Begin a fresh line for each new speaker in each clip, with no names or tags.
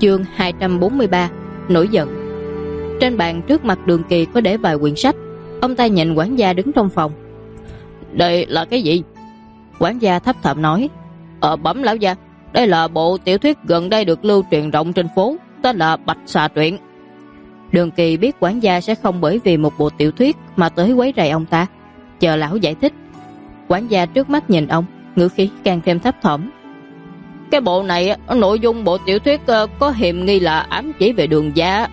Chương 243 Nổi giận. Trên bàn trước mặt Đường Kỳ có để vài quyển sách. Ông ta nhìn quản gia đứng trong phòng. Đây là cái gì? Quản gia thấp thỏm nói. Bẩm lão gia, đây là bộ tiểu thuyết gần đây được lưu truyền rộng trên phố, tên là Bạch Xà Truyện. Đường Kỳ biết quản gia sẽ không bởi vì một bộ tiểu thuyết mà tới quấy rầy ông ta, chờ lão giải thích. Quản gia trước mắt nhìn ông, ngữ khí càng thêm thấp thỏm. Cái bộ này, nội dung bộ tiểu thuyết có hiềm nghi là ám chỉ về Đường gia.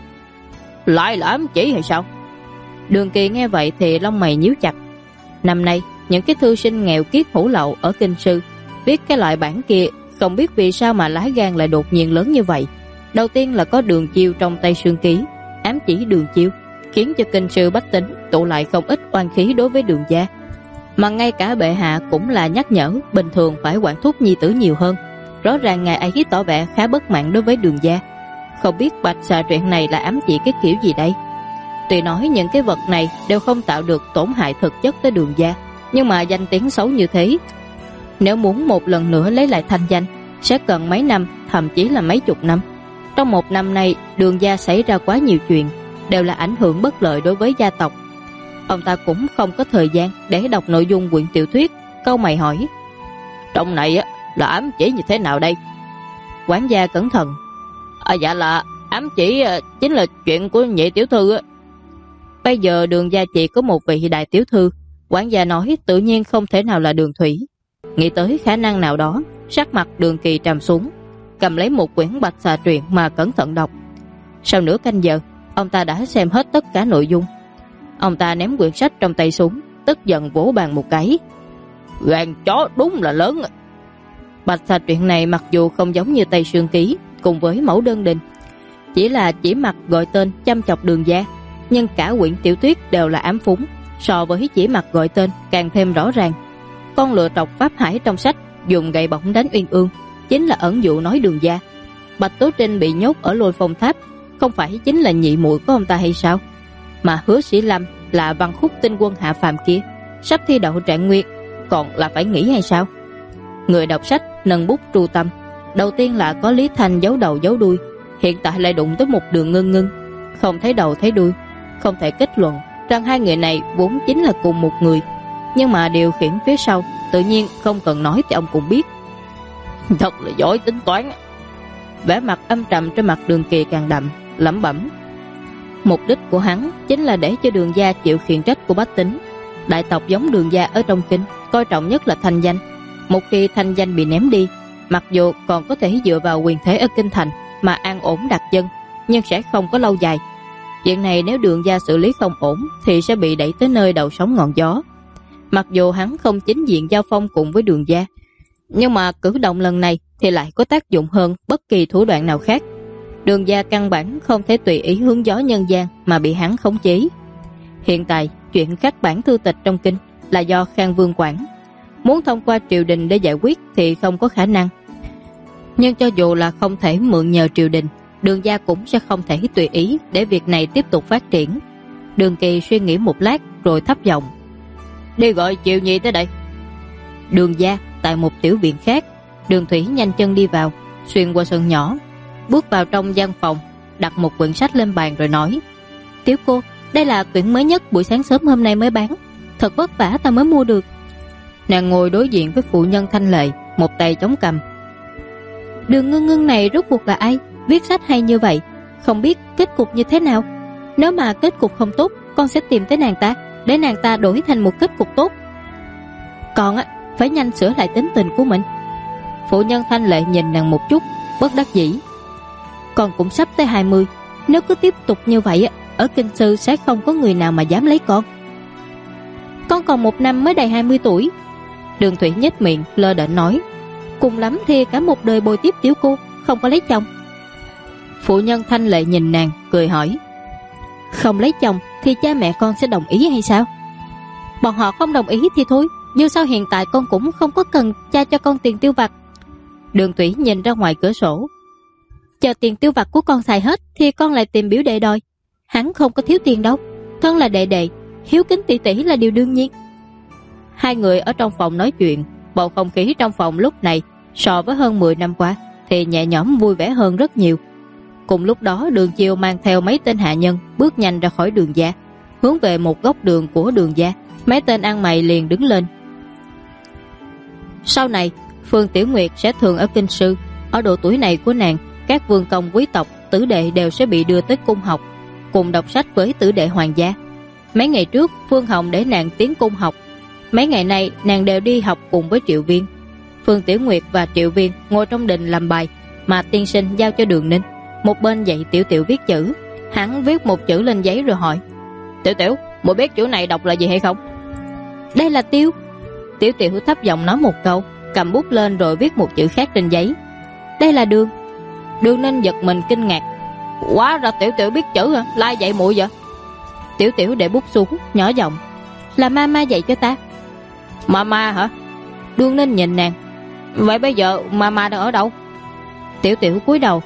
Lại là ám chỉ hay sao? Đường Kỳ nghe vậy thì lông mày nhíu chặt. Năm nay, những cái thư sinh nghèo kiết hủ lậu ở kinh sư viết cái loại bản kia, không biết vì sao mà lá gan lại đột nhiên lớn như vậy. Đầu tiên là có Đường Chiêu trong Tây Sương Ký, ám chỉ Đường Chiêu, khiến cho kinh sư bách tính tụ lại không ít oan khí đối với Đường gia. Mà ngay cả bệ hạ cũng là nhắc nhở bình thường phải quản thúc nhi tử nhiều hơn. Rõ ràng ngài ấy tỏ vẻ khá bất mãn đối với Đường gia. Không biết Bạch Xà Truyện này là ám chỉ cái kiểu gì đây? Tuy nói những cái vật này đều không tạo được tổn hại thực chất tới Đường gia, nhưng mà danh tiếng xấu như thế, nếu muốn một lần nữa lấy lại thanh danh sẽ cần mấy năm, thậm chí là mấy chục năm. Trong một năm nay, Đường gia xảy ra quá nhiều chuyện, đều là ảnh hưởng bất lợi đối với gia tộc. Ông ta cũng không có thời gian để đọc nội dung quyển tiểu thuyết, câu mày hỏi. Trong này là ám chỉ như thế nào đây? Quản gia cẩn thận. Dạ là ám chỉ chính là chuyện của nhị tiểu thư. Bây giờ Đường gia chỉ có một vị đại tiểu thư. Quản gia nói tự nhiên không thể nào là Đường Thủy. Nghĩ tới khả năng nào đó, sắc mặt Đường Kỳ trầm xuống, cầm lấy một quyển Bạch Xà Truyện mà cẩn thận đọc. Sau nửa canh giờ, ông ta đã xem hết tất cả nội dung. Ông ta ném quyển sách trong tay xuống, tức giận vỗ bàn một cái. Gan chó đúng là lớn. Bạch Xà Truyện này mặc dù không giống như Tây Sương Ký cùng với Mẫu Đơn Đình, chỉ là chỉ mặt gọi tên chăm chọc Đường gia, nhưng cả quyển tiểu thuyết đều là ám phúng, so với chỉ mặt gọi tên càng thêm rõ ràng. Con lựa trọc Pháp Hải trong sách dùng gậy bổng đánh Uyên Ương chính là ẩn dụ nói Đường gia. Bạch Tố Trinh bị nhốt ở Lôi Phong Tháp không phải chính là nhị muội của ông ta hay sao? Mà Hứa Sĩ Lâm là Văn Khúc tinh quân hạ phàm kia, sắp thi đậu trạng nguyên, còn là phải nghĩ hay sao? Người đọc sách nâng bút tru tâm, đầu tiên là có Lý Thanh giấu đầu giấu đuôi, hiện tại lại đụng tới một Đường Ngưng Ngưng, không thấy đầu thấy đuôi, không thể kết luận rằng hai người này vốn chính là cùng một người. Nhưng mà điều khiển phía sau tự nhiên không cần nói thì ông cũng biết. Thật là giỏi tính toán. Vẻ mặt âm trầm trên mặt Đường Kỳ càng đậm, lẩm bẩm. Mục đích của hắn chính là để cho Đường gia chịu khiển trách của bách tính. Đại tộc giống Đường gia ở trong kinh coi trọng nhất là thanh danh. Một khi thanh danh bị ném đi, mặc dù còn có thể dựa vào quyền thế ở kinh thành mà an ổn đặt chân, nhưng sẽ không có lâu dài. Chuyện này nếu Đường gia xử lý không ổn thì sẽ bị đẩy tới nơi đầu sóng ngọn gió. Mặc dù hắn không chính diện giao phong cùng với Đường gia, nhưng mà cử động lần này thì lại có tác dụng hơn bất kỳ thủ đoạn nào khác. Đường gia căn bản không thể tùy ý hướng gió nhân gian mà bị hắn khống chế. Hiện tại chuyện khắc bản thư tịch trong kinh là do Khang Vương quản, muốn thông qua triều đình để giải quyết thì không có khả năng. Nhưng cho dù là không thể mượn nhờ triều đình, Đường gia cũng sẽ không thể tùy ý để việc này tiếp tục phát triển. Đường Kỳ suy nghĩ một lát rồi thấp giọng. Đi gọi Triệu Nhi tới đây. Đường gia tại một tiểu viện khác. Đường Thủy nhanh chân đi vào, xuyên qua sân nhỏ, bước vào trong gian phòng, đặt một quyển sách lên bàn rồi nói. Tiểu cô, đây là quyển mới nhất buổi sáng sớm hôm nay mới bán, thật vất vả ta mới mua được. Nàng ngồi đối diện với phụ nhân thanh lệ, một tay chống cằm. Đường Ngưng Ngưng này rốt cuộc là ai? Viết sách hay như vậy, không biết kết cục như thế nào. Nếu mà kết cục không tốt, con sẽ tìm tới nàng ta, để nàng ta đổi thành một kết cục tốt. Con phải nhanh sửa lại tính tình của mình. Phụ nhân thanh lệ nhìn nàng một chút, bất đắc dĩ. Con cũng sắp tới 20, nếu cứ tiếp tục như vậy ở kinh sư sẽ không có người nào mà dám lấy con. Con còn một năm mới đầy 20 tuổi. Đường Thủy nhếch miệng lơ đễnh nói. Cùng lắm thì cả một đời bồi tiếp tiểu cô, không có lấy chồng. Phụ nhân thanh lệ nhìn nàng cười hỏi. Không lấy chồng thì cha mẹ con sẽ đồng ý hay sao? Bọn họ không đồng ý thì thôi, dù sao hiện tại con cũng không có cần cha cho con tiền tiêu vặt. Đường Thủy nhìn ra ngoài cửa sổ. Chờ tiền tiêu vặt của con xài hết thì con lại tìm biểu đệ đòi. Hắn không có thiếu tiền đâu, thân là đệ đệ, hiếu kính tỷ tỷ là điều đương nhiên. Hai người ở trong phòng nói chuyện, bầu không khí trong phòng lúc này so với hơn 10 năm qua thì nhẹ nhõm vui vẻ hơn rất nhiều. Cùng lúc đó Đường Chiêu mang theo mấy tên hạ nhân bước nhanh ra khỏi Đường gia, hướng về một góc đường của Đường gia. Mấy tên ăn mày liền đứng lên. Sau này Phương Tiểu Nguyệt sẽ thường ở kinh sư. Ở độ tuổi này của nàng, các vương công quý tộc, tử đệ đều sẽ bị đưa tới cung học, cùng đọc sách với tử đệ hoàng gia. Mấy ngày trước Phương Hồng để nàng tiến cung học, mấy ngày nay nàng đều đi học cùng với Triệu Viên. Phương Tiểu Nguyệt và Triệu Viên ngồi trong đình làm bài, mà tiên sinh giao cho Đường Ninh. Một bên dạy Tiểu Tiểu viết chữ. Hắn viết một chữ lên giấy rồi hỏi: Tiểu Tiểu, muội biết chữ này đọc là gì hay không? Đây là tiêu. Tiểu Tiểu thấp giọng nói một câu, cầm bút lên rồi viết một chữ khác trên giấy. Đây là Đường. Đường Ninh giật mình kinh ngạc: Quá ra Tiểu Tiểu biết chữ hả? Lai dạy muội vậy? Tiểu Tiểu để bút xuống, nhỏ giọng: Là mama dạy cho ta. Mama hả? Đường Ninh nhìn nàng: Vậy bây giờ mama đang ở đâu? Tiểu Tiểu cúi đầu: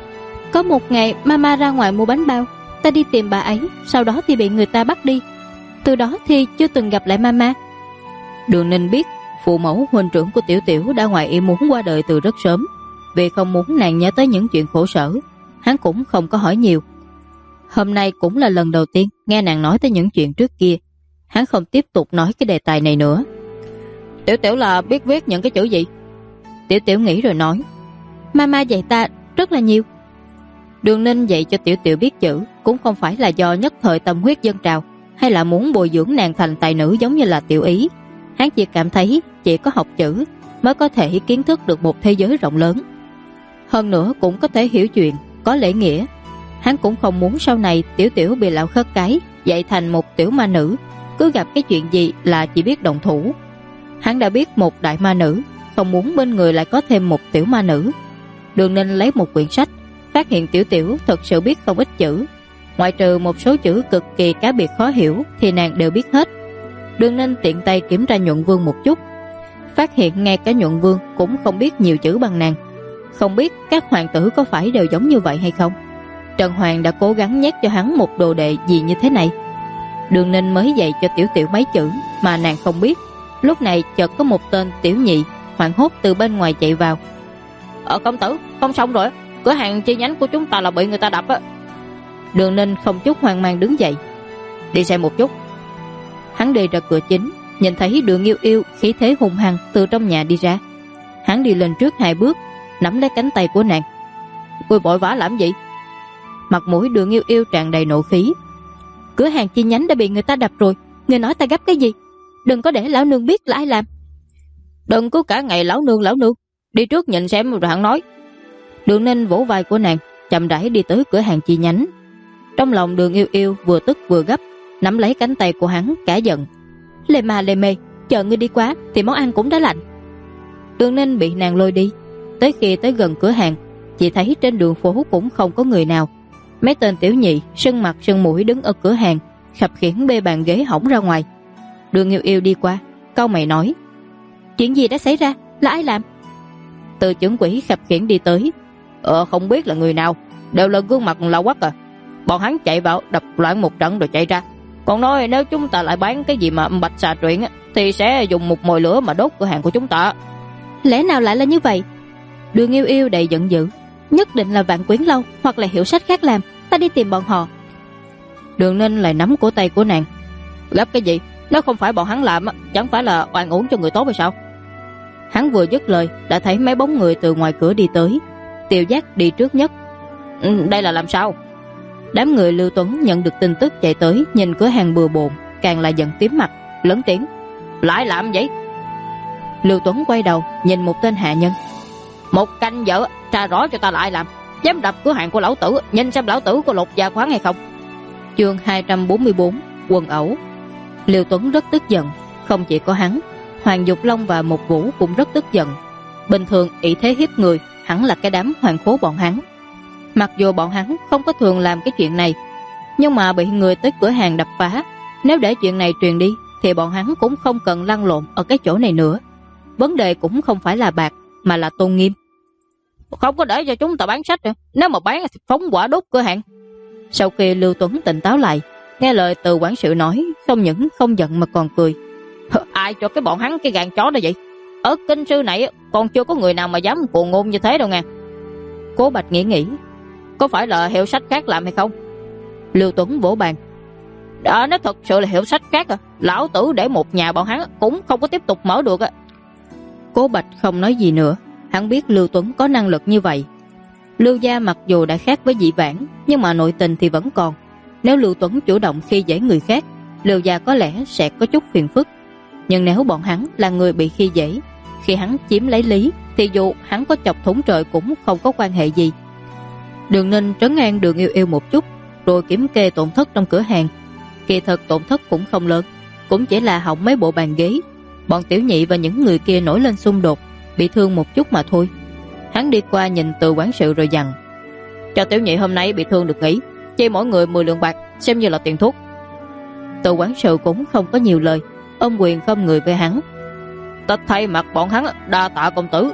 Có một ngày mama ra ngoài mua bánh bao, ta đi tìm bà ấy, sau đó thì bị người ta bắt đi. Từ đó thì chưa từng gặp lại mama. Đường Ninh biết phụ mẫu huynh trưởng của Tiểu Tiểu đã ngoài ý muốn qua đời từ rất sớm. Vì không muốn nàng nhớ tới những chuyện khổ sở, hắn cũng không có hỏi nhiều. Hôm nay cũng là lần đầu tiên nghe nàng nói tới những chuyện trước kia. Hắn không tiếp tục nói cái đề tài này nữa. Tiểu Tiểu là biết viết những cái chữ gì? Tiểu Tiểu nghĩ rồi nói: Mama dạy ta rất là nhiều. Đường Ninh dạy cho Tiểu Tiểu biết chữ cũng không phải là do nhất thời tâm huyết dâng trào, hay là muốn bồi dưỡng nàng thành tài nữ giống như là Tiểu Ý. Hắn chỉ cảm thấy chỉ có học chữ mới có thể kiến thức được một thế giới rộng lớn, hơn nữa cũng có thể hiểu chuyện, có lễ nghĩa. Hắn cũng không muốn sau này Tiểu Tiểu bị lão khất cái dạy thành một tiểu ma nữ, cứ gặp cái chuyện gì là chỉ biết động thủ. Hắn đã biết một đại ma nữ, không muốn bên người lại có thêm một tiểu ma nữ. Đường Ninh lấy một quyển sách, phát hiện Tiểu Tiểu thật sự biết không ít chữ, ngoại trừ một số chữ cực kỳ cá biệt khó hiểu thì nàng đều biết hết. Đường Ninh tiện tay kiểm tra Nhuận Vương một chút, phát hiện ngay cả Nhuận Vương cũng không biết nhiều chữ bằng nàng. Không biết các hoàng tử có phải đều giống như vậy hay không? Trần Hoàng đã cố gắng nhét cho hắn một đồ đệ gì như thế này. Đường Ninh mới dạy cho Tiểu Tiểu mấy chữ mà nàng không biết. Lúc này chợt có một tên tiểu nhị hoảng hốt từ bên ngoài chạy vào. Công tử, không xong rồi, cửa hàng chi nhánh của chúng ta là bị người ta đập á. Đường Ninh không chút hoang mang đứng dậy: Đi xem một chút. Hắn đi ra cửa chính, nhìn thấy Đường Yêu Yêu khí thế hùng hăng từ trong nhà đi ra. Hắn đi lên trước 2 bước, nắm lấy cánh tay của nàng: Cô vội vã làm gì? Mặt mũi Đường Yêu Yêu tràn đầy nộ khí: Cửa hàng chi nhánh đã bị người ta đập rồi, người nói ta gấp cái gì? Đừng có để lão nương biết là ai làm. Đừng có cả ngày lão nương, đi trước nhìn xem rồi hẳn nói. Đường Ninh vỗ vai của nàng, chậm rãi đi tới cửa hàng chi nhánh. Trong lòng Đường Yêu Yêu vừa tức vừa gấp, nắm lấy cánh tay của hắn cả giận: Lê ma lê mê, chờ ngươi đi quá thì món ăn cũng đã lạnh. Đường Ninh bị nàng lôi đi. Tới khi tới gần cửa hàng, chỉ thấy trên đường phố cũng không có người nào. Mấy tên tiểu nhị sưng mặt sưng mũi đứng ở cửa hàng, khập khiễng bê bàn ghế hỏng ra ngoài. Đường Yêu Yêu đi qua, cau mày nói: Chuyện gì đã xảy ra, là ai làm? Từ trưởng quỹ khập khiễng đi tới: Không biết là người nào, đều là gương mặt lạ quắc à. Bọn hắn chạy vào đập loạn một trận rồi chạy ra, còn nói nếu chúng ta lại bán cái gì mà bạch xà truyện thì sẽ dùng một mồi lửa mà đốt cửa hàng của chúng ta. Lẽ nào lại là như vậy? Đường Yêu Yêu đầy giận dữ: Nhất định là Vạn Quyến Lâu hoặc là hiệu sách khác làm, ta đi tìm bọn họ. Đường Ninh lại nắm cổ tay của nàng: Gấp cái gì? Nếu không phải bọn hắn làm, chẳng phải là oan uổng cho người tốt hay sao? Hắn vừa dứt lời đã thấy mấy bóng người từ ngoài cửa đi tới. Tiêu Giác đi trước nhất. Đây là làm sao? Đám người Lưu Tuấn nhận được tin tức chạy tới, nhìn cửa hàng bừa bộn, càng là giận tím mặt, lớn tiếng: Lại làm vậy? Lưu Tuấn quay đầu nhìn một tên hạ nhân: Một canh giờ tra rõ cho ta lại làm, dám đập cửa hàng của lão tử, nhìn xem lão tử có lột da khoáng hay không. Chương 244: Quần ẩu. Lưu Tuấn rất tức giận. Không chỉ có hắn, Hoàng Dục Long và Một Vũ cũng rất tức giận. Bình thường ỷ thế hiếp người hẳn là cái đám hoàng khố bọn hắn. Mặc dù bọn hắn không có thường làm cái chuyện này, nhưng mà bị người tới cửa hàng đập phá, nếu để chuyện này truyền đi thì bọn hắn cũng không cần lăn lộn ở cái chỗ này nữa. Vấn đề cũng không phải là bạc, mà là tôn nghiêm. Không có để cho chúng ta bán sách nữa. Nếu mà bán thì phóng hỏa đốt cửa hàng. Sau khi Lưu Tuấn tỉnh táo lại, nghe lời từ quản sự nói, không những không giận mà còn cười: Ai cho cái bọn hắn cái gan chó đó vậy? Ở kinh sư này còn chưa có người nào mà dám cuồng ngôn như thế đâu nha. Cố Bạch nghĩ: có phải là hiệu sách khác làm hay không? Lưu Tuấn vỗ bàn. Nếu thật sự là hiệu sách khác lão tử để một nhà bọn hắn cũng không có tiếp tục mở được. Cố Bạch không nói gì nữa, hắn biết Lưu Tuấn có năng lực như vậy. Lưu gia mặc dù đã khác với dĩ vãng, nhưng mà nội tình thì vẫn còn. Nếu Lưu Tuấn chủ động khi dễ người khác, Lưu gia có lẽ sẽ có chút phiền phức. Nhưng nếu bọn hắn là người bị khi dễ, khi hắn chiếm lấy lý, thì dù hắn có chọc thủng trời cũng không có quan hệ gì. Đường Ninh trấn an Đường Yêu Yêu một chút, rồi kiểm kê tổn thất trong cửa hàng. Kỳ thực tổn thất cũng không lớn, cũng chỉ là hỏng mấy bộ bàn ghế. Bọn Tiểu Nhị và những người kia nổi lên xung đột, bị thương một chút mà thôi. Hắn đi qua nhìn Từ quản sự rồi dặn: cho Tiểu Nhị hôm nay bị thương được nghỉ, chia mỗi người 10 lượng bạc xem như là tiền thuốc. Từ quản sự cũng không có nhiều lời, ôm quyền khom người với hắn. Ta thay mặt bọn hắn đa tạ công tử.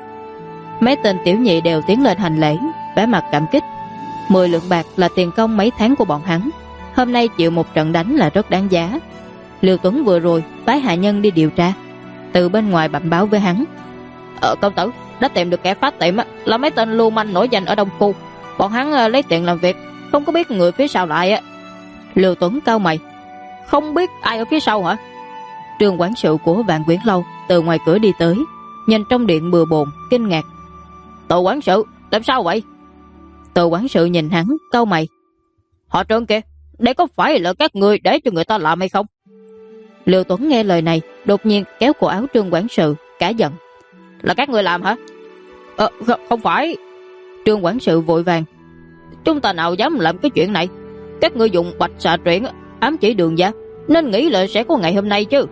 Mấy tên Tiểu Nhị đều tiến lên hành lễ, vẻ mặt cảm kích. 10 lượng bạc là tiền công mấy tháng của bọn hắn, hôm nay chịu một trận đánh là rất đáng giá. Lưu Tuấn vừa rồi phái hạ nhân đi điều tra, từ bên ngoài bẩm báo với hắn: công tử đã tìm được kẻ phá tiệm là mấy tên lưu manh nổi danh ở Đông Khu. Bọn hắn lấy tiền làm việc, không có biết người phía sau lại. Lưu Tuấn cau mày: không biết ai ở phía sau hả? Trương quản sự của Vạn Quyển Lâu từ ngoài cửa đi tới, nhìn trong điện bừa bộn, kinh ngạc: Từ quản sự, làm sao vậy? Từ quản sự nhìn hắn, cau mày: họ Trương kìa, đây có phải là các người để cho người ta làm hay không? Lưu Tuấn nghe lời này, đột nhiên kéo cổ áo Trương quản sự, cả giận: là các người làm hả? Không phải. Trương quản sự vội vàng: chúng ta nào dám làm cái chuyện này? Các ngươi dùng bạch xà truyện ám chỉ Đường gia, nên nghĩ là sẽ có ngày hôm nay chứ.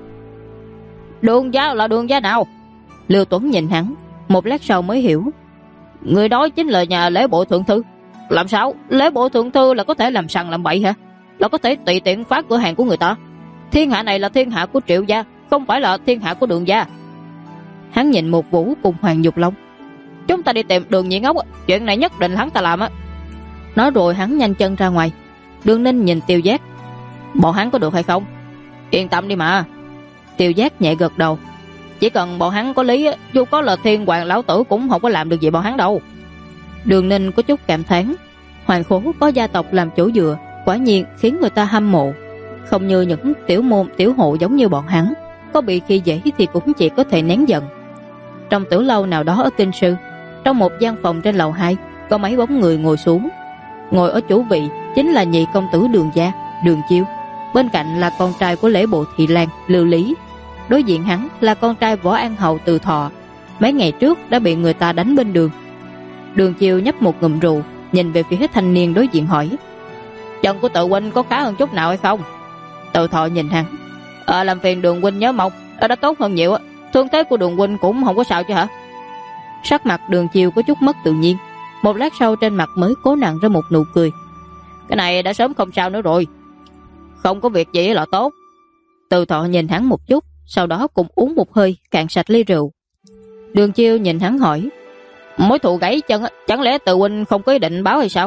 Đường gia là Đường gia nào? Lưu Tuấn nhìn hắn, một lát sau mới hiểu. Người đó chính là nhà lễ bộ thượng thư. Làm sao lễ bộ thượng thư là có thể làm sằng làm bậy hả? Là có thể tùy tiện phá cửa hàng của người ta? Thiên hạ này là thiên hạ của Triệu gia, không phải là thiên hạ của Đường gia. Hắn nhìn một Vũ cùng Hoàng Dục Long: chúng ta đi tìm Đường Nhị Ngốc, chuyện này nhất định hắn ta làm. Nói rồi hắn nhanh chân ra ngoài. Đường Ninh nhìn Tiêu Giác: bọn hắn có được hay không? Yên tâm đi mà. Tiêu Giác nhẹ gật đầu: chỉ cần bọn hắn có lý, dù có là Thiên Hoàng lão tử cũng không có làm được gì bọn hắn đâu. Đường Ninh có chút cảm thán, Hoàng Khố có gia tộc làm chỗ dựa, quả nhiên khiến người ta hâm mộ. Không như những tiểu môn tiểu hộ giống như bọn hắn, có bị khi dễ thì cũng chỉ có thể nén giận. Trong tiểu lâu nào đó ở Kinh Sư, trong một gian phòng trên lầu 2, có mấy bóng người ngồi xuống. Ngồi ở chủ vị chính là nhị công tử Đường gia, Đường Chiêu. Bên cạnh là con trai của lễ bộ thị lang Lưu Lý. Đối diện hắn là con trai Võ An Hầu Từ Thọ, mấy ngày trước đã bị người ta đánh bên đường. Đường Chiêu nhấp một ngụm rượu, nhìn về phía thanh niên đối diện hỏi: chân của Tự huynh có khá hơn chút nào hay không? Từ Thọ nhìn hắn: làm phiền Đường huynh nhớ mong, đã tốt hơn nhiều. Thương thế của Đường huynh cũng không có sao chứ hả? Sắc mặt Đường Chiêu có chút mất tự nhiên, một lát sau trên mặt mới cố nặn ra một nụ cười: cái này đã sớm không sao nữa rồi. Không có việc gì là tốt. Từ Thọ nhìn hắn một chút, sau đó cùng uống một hơi cạn sạch ly rượu. Đường Chiêu nhìn hắn hỏi: mối thù gãy chân chẳng lẽ Từ huynh không có ý định báo hay sao?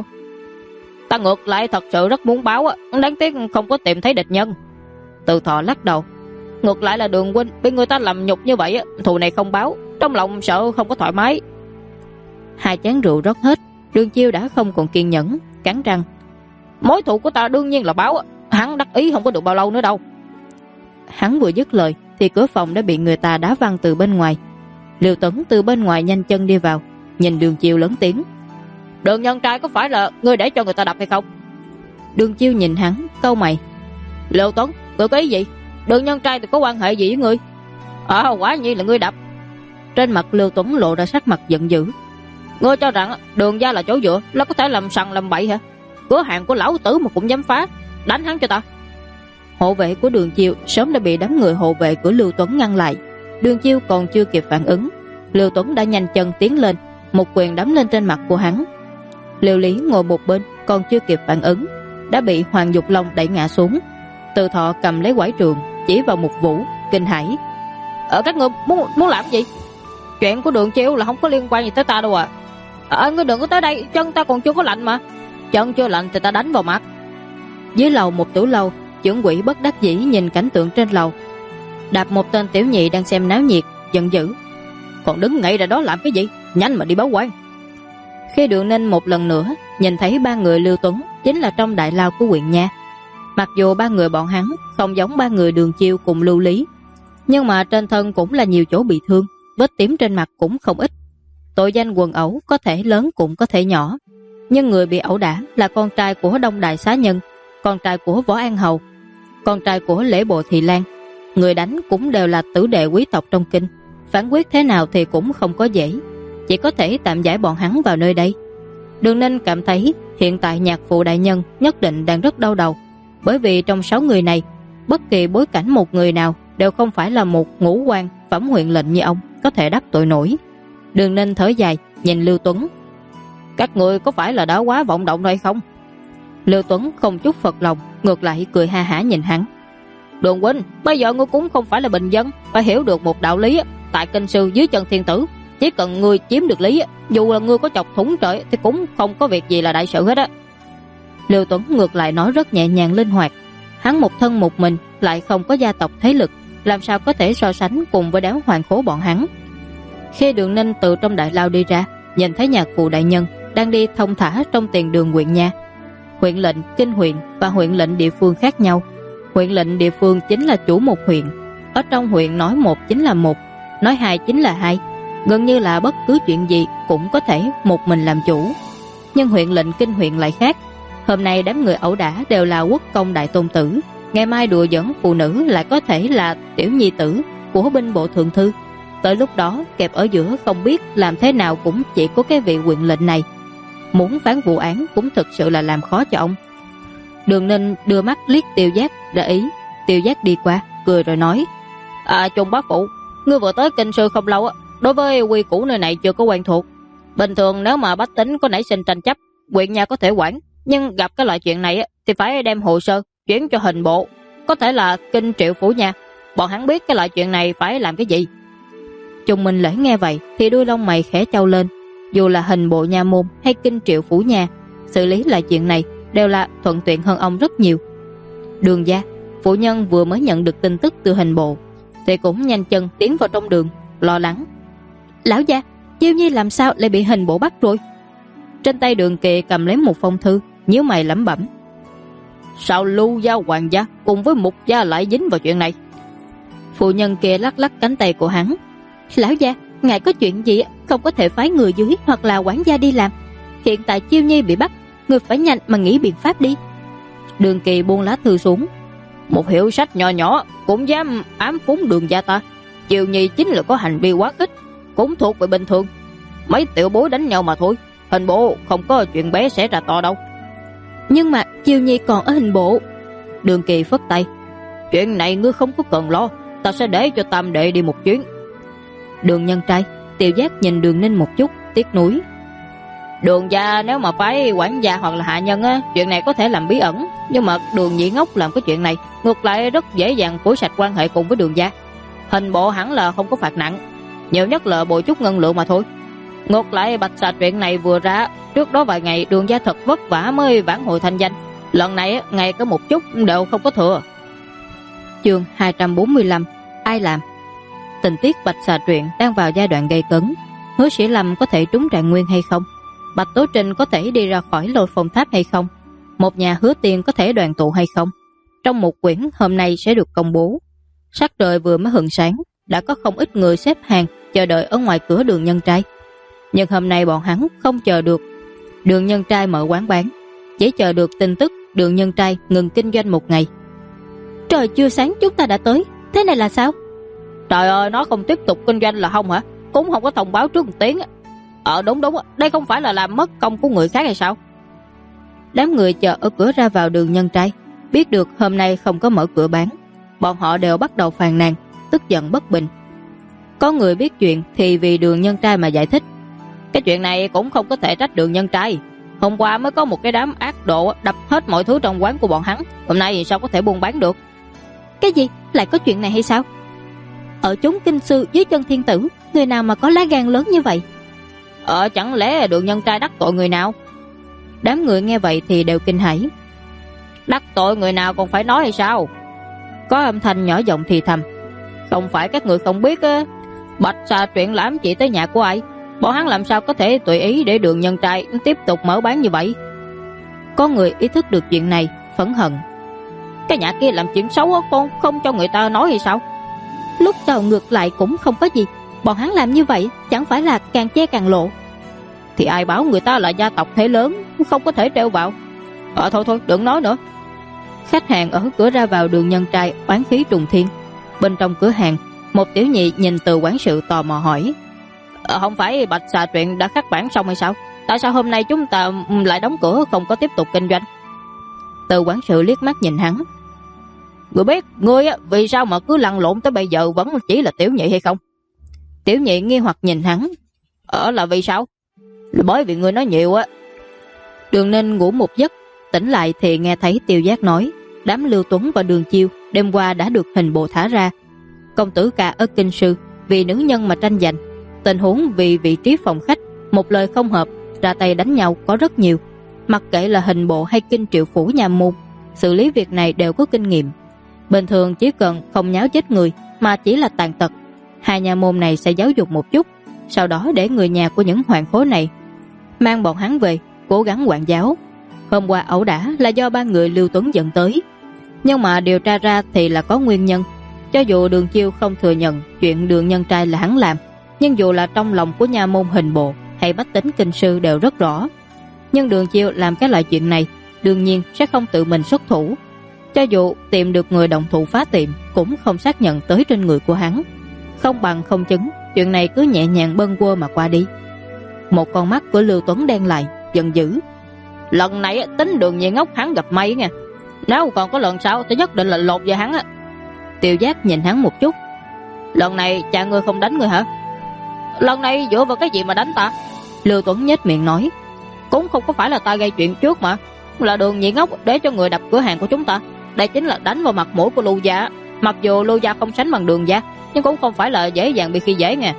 Ta ngược lại thật sự rất muốn báo, đáng tiếc không có tìm thấy địch nhân. Từ Thọ lắc đầu: ngược lại là Đường huynh bị người ta làm nhục như vậy, thù này không báo, trong lòng sợ không có thoải mái. Hai chén rượu rót hết, Đường Chiêu đã không còn kiên nhẫn, cắn răng: mối thù của ta đương nhiên là báo, hắn đắc ý không có được bao lâu nữa đâu. Hắn vừa dứt lời thì cửa phòng đã bị người ta đá văng từ bên ngoài. Lưu Tuấn từ bên ngoài nhanh chân đi vào, nhìn Đường Chiêu lớn tiếng: Đường nhân trai có phải là ngươi để cho người ta đập hay không? Đường Chiêu nhìn hắn, cau mày: Lưu Tuấn, ngươi có ý gì? Đường nhân trai thì có quan hệ gì với ngươi? Quả nhiên là ngươi đập. Trên mặt Lưu Tuấn lộ ra sắc mặt giận dữ: ngươi cho rằng Đường gia là chỗ dựa là có thể làm sằng làm bậy hả? Cửa hàng của lão tử mà cũng dám phá, đánh hắn cho ta. Hộ vệ của Đường Chiêu sớm đã bị đám người hộ vệ của Lưu Tuấn ngăn lại. Đường Chiêu còn chưa kịp phản ứng, Lưu Tuấn đã nhanh chân tiến lên, một quyền đấm lên trên mặt của hắn. Lưu Lý ngồi một bên còn chưa kịp phản ứng, đã bị Hoàng Dục Long đẩy ngã xuống. Từ Thọ cầm lấy quải trường chỉ vào một Vũ, kinh hãi: các ngươi muốn làm gì? Chuyện của Đường Chiêu là không có liên quan gì tới ta đâu ngươi đừng có tới đây, chân ta còn chưa có lạnh mà. Chân chưa lạnh thì ta đánh vào mặt. Dưới lầu một tiểu lâu, trưởng quỹ bất đắc dĩ nhìn cảnh tượng trên lầu, đạp một tên tiểu nhị đang xem náo nhiệt, giận dữ: còn đứng ngay ra đó làm cái gì? Nhanh mà đi báo quan. Khi Đường Ninh một lần nữa nhìn thấy ba người Lưu Tuấn chính là trong đại lao của huyện nha. Mặc dù ba người bọn hắn không giống ba người Đường Chiêu cùng Lưu Lý, nhưng mà trên thân cũng là nhiều chỗ bị thương, vết tím trên mặt cũng không ít. Tội danh quần ẩu có thể lớn cũng có thể nhỏ, nhưng người bị ẩu đả là con trai của Đông Đại Xá Nhân, con trai của Võ An Hầu, con trai của Lễ Bộ Thị Lan. Người đánh cũng đều là tử đệ quý tộc trong kinh, phán quyết thế nào thì cũng không có dễ, chỉ có thể tạm giải bọn hắn vào nơi đây. Đường Ninh cảm thấy hiện tại nhạc phụ đại nhân nhất định đang rất đau đầu, bởi vì trong 6 người này, bất kỳ bối cảnh một người nào đều không phải là một ngũ quan phẩm huyện lệnh như ông có thể đắc tội nổi. Đường Ninh thở dài nhìn Lưu Tuấn: các người có phải là đã quá vọng động rồi không? Lưu Tuấn không chút phật lòng, ngược lại cười ha hả nhìn hắn: Đường huynh, bây giờ ngươi cũng không phải là bình dân, phải hiểu được một đạo lý. Tại kinh sư dưới chân thiên tử, chỉ cần ngươi chiếm được lý, dù là ngươi có chọc thủng trời thì cũng không có việc gì là đại sự hết á. Lưu Tuấn ngược lại nói rất nhẹ nhàng linh hoạt. Hắn một thân một mình, lại không có gia tộc thế lực, làm sao có thể so sánh cùng với đám hoàng khố bọn hắn. Khi Đường Ninh từ trong đại lao đi ra, nhìn thấy nhạc phụ đại nhân đang đi thông thả trong tiền đường huyện nha. Huyện lệnh kinh huyện và huyện lệnh địa phương khác nhau. Huyện lệnh địa phương chính là chủ một huyện, ở trong huyện nói một chính là một, nói hai chính là hai, gần như là bất cứ chuyện gì cũng có thể một mình làm chủ. Nhưng huyện lệnh kinh huyện lại khác. Hôm nay đám người ẩu đả đều là quốc công đại tôn tử, ngày mai đùa giỡn phụ nữ lại có thể là tiểu nhi tử của binh bộ thượng thư. Tới lúc đó kẹp ở giữa không biết làm thế nào cũng chỉ có cái vị huyện lệnh này. Muốn phán vụ án cũng thực sự là làm khó cho ông. Đường Ninh đưa mắt liếc Tiêu Giác để ý. Tiêu Giác đi qua cười rồi nói: Trung bá phụ, ngươi vừa tới kinh sư không lâu á, đối với quy củ nơi này chưa có quen thuộc. Bình thường nếu mà bách tính có nảy sinh tranh chấp, huyện nhà có thể quản, nhưng gặp cái loại chuyện này thì phải đem hồ sơ chuyển cho hình bộ, có thể là kinh triệu phủ nha. Bọn hắn biết cái loại chuyện này phải làm cái gì. Trung Minh Lễ nghe vậy thì đuôi lông mày khẽ chau lên. Dù là hình bộ nha môn hay kinh triệu phủ nha, xử lý lại chuyện này đều là thuận tiện hơn ông rất nhiều. Đường gia phụ nhân vừa mới nhận được tin tức từ hình bộ thì cũng nhanh chân tiến vào trong đường, lo lắng: lão gia, Chiêu Nhi làm sao lại bị hình bộ bắt rồi? Trên tay Đường Kỳ cầm lấy một phong thư, nhíu mày lẩm bẩm: sao Lưu gia hoàng gia cùng với Mục gia lại dính vào chuyện này? Phụ nhân kia lắc lắc cánh tay của hắn: lão gia, ngài có chuyện gì không có thể phái người dưới hoặc là quản gia đi làm. Hiện tại Chiêu Nhi bị bắt, người phải nhanh mà nghĩ biện pháp đi. Đường Kỳ buông lá thư xuống: một hiệu sách nhỏ nhỏ cũng dám ám phúng Đường gia ta. Chiêu Nhi chính là có hành vi quá khích, cũng thuộc về bình thường, mấy tiểu bối đánh nhau mà thôi. Hình bộ không có chuyện bé sẽ ra to đâu. Nhưng mà Chiêu Nhi còn ở hình bộ. Đường Kỳ phất tay: chuyện này ngươi không có cần lo, ta sẽ để cho tam đệ đi một chuyến. Đường nhân trai. Tiêu Giác nhìn Đường Ninh một chút, tiếc nuối: Đường gia nếu mà phái quản gia hoặc là hạ nhân chuyện này có thể làm bí ẩn, nhưng mà Đường nhị ngốc làm cái chuyện này ngược lại rất dễ dàng phủi sạch quan hệ cùng với Đường gia. Hình bộ hẳn là không có phạt nặng, nhiều nhất là bồi chút ngân lượng mà thôi. Ngược lại Bạch Xà chuyện này vừa ra, trước đó vài ngày Đường gia thật vất vả mới vãn hồi thanh danh, lần này ngay có một chút đều không có thừa. Chương 245: ai làm? Tình tiết Bạch Xà truyện đang vào giai đoạn gay cấn. Hứa Sĩ Lâm có thể trúng trạng nguyên hay không? Bạch Tố Trinh có thể đi ra khỏi Lôi Phong Tháp hay không? Một nhà Hứa Tiên có thể đoàn tụ hay không? Trong một quyển hôm nay sẽ được công bố. Sắc trời vừa mới hừng sáng, đã có không ít người xếp hàng chờ đợi ở ngoài cửa Đường Nhân Trai. Nhưng hôm nay bọn hắn không chờ được Đường Nhân Trai mở quán bán, chỉ chờ được tin tức Đường Nhân Trai ngừng kinh doanh một ngày. Trời chưa sáng chúng ta đã tới, thế này là sao? Trời ơi, nó không tiếp tục kinh doanh là không hả? Cũng không có thông báo trước một tiếng. Đúng, đây không phải là làm mất công của người khác hay sao? Đám người chờ ở cửa ra vào Đường Nhân Trai biết được hôm nay không có mở cửa bán, bọn họ đều bắt đầu phàn nàn, tức giận bất bình. Có người biết chuyện thì vì Đường Nhân Trai mà giải thích: cái chuyện này cũng không có thể trách Đường Nhân Trai. Hôm qua mới có một cái đám ác độ đập hết mọi thứ trong quán của bọn hắn, hôm nay thì sao có thể buôn bán được? Cái gì? Lại có chuyện này hay sao? Ở chốn kinh sư dưới chân thiên tử, người nào mà có lá gan lớn như vậy? Chẳng lẽ Đường Nhân Trai đắc tội người nào? Đám người nghe vậy thì đều kinh hãi. Đắc tội người nào còn phải nói hay sao? Có âm thanh nhỏ giọng thì thầm: không phải các người không biết Bạch Xà chuyện lãm chỉ tới nhà của ai, Bọn hắn làm sao có thể tùy ý để Đường Nhân Trai tiếp tục mở bán như vậy? Có người ý thức được chuyện này, phẫn hận. Cái nhà kia làm chuyện xấu con không cho người ta nói hay sao? Lúc đầu ngược lại cũng không có gì, bọn hắn làm như vậy chẳng phải là càng che càng lộ. Thì ai bảo người ta là gia tộc thế lớn, không có thể treo vào. Thôi đừng nói nữa. Khách hàng ở cửa ra vào Đường Nhân Trai oán khí trùng thiên. Bên trong cửa hàng, một tiểu nhị nhìn Từ quản sự tò mò hỏi: không phải Bạch Xà Truyện đã khắc bản xong hay sao? Tại sao hôm nay chúng ta lại đóng cửa không có tiếp tục kinh doanh? Từ quản sự liếc mắt nhìn hắn. Người biết ngươi vì sao mà cứ lăn lộn tới bây giờ vẫn chỉ là tiểu nhị hay không? Tiểu nhị nghi hoặc nhìn hắn. Là vì sao? Là bởi vì ngươi nói nhiều á. Đường Ninh ngủ một giấc, tỉnh lại thì nghe thấy Tiêu Giác nói đám Lưu Tuấn và Đường Chiêu đêm qua đã được hình bộ thả ra. Công tử ca ở kinh sư vì nữ nhân mà tranh giành, tình huống vì vị trí phòng khách một lời không hợp ra tay đánh nhau có rất nhiều. Mặc kệ là hình bộ hay kinh triệu phủ nhà môn, xử lý việc này đều có kinh nghiệm. Bình thường chỉ cần không nháo chết người mà chỉ là tàn tật, hai nhà môn này sẽ giáo dục một chút, sau đó để người nhà của những hoàng khố này mang bọn hắn về cố gắng quản giáo. Hôm qua ẩu đả là do ba người Lưu Tuấn dẫn tới, nhưng mà điều tra ra thì là có nguyên nhân. Cho dù Đường Chiêu không thừa nhận chuyện Đường Nhân Trai là hắn làm, nhưng dù là trong lòng của nha môn hình bộ hay bách tính kinh sư đều rất rõ. Nhưng Đường Chiêu làm cái loại chuyện này đương nhiên sẽ không tự mình xuất thủ. Cho dù tìm được người động thủ phá tiệm cũng không xác nhận tới trên người của hắn. Không bằng không chứng, chuyện này cứ nhẹ nhàng bâng quơ mà qua đi. Một con mắt của Lưu Tuấn đen lại, giận dữ. Lần này tính Đường Nhị Ngốc hắn gặp may nha. Nếu còn có lần sau thì nhất định là lột về hắn á. Tiêu Giác nhìn hắn một chút. Lần này cha ngươi không đánh ngươi hả? Lần này dựa vào cái gì mà đánh ta? Lưu Tuấn nhếch miệng nói. Cũng không có phải là ta gây chuyện trước mà, là Đường Nhị Ngốc để cho người đập cửa hàng của chúng ta. Đây chính là đánh vào mặt mũi của Lưu gia. Mặc dù Lưu gia không sánh bằng Đường gia, nhưng cũng không phải là dễ dàng bị khi dễ nha.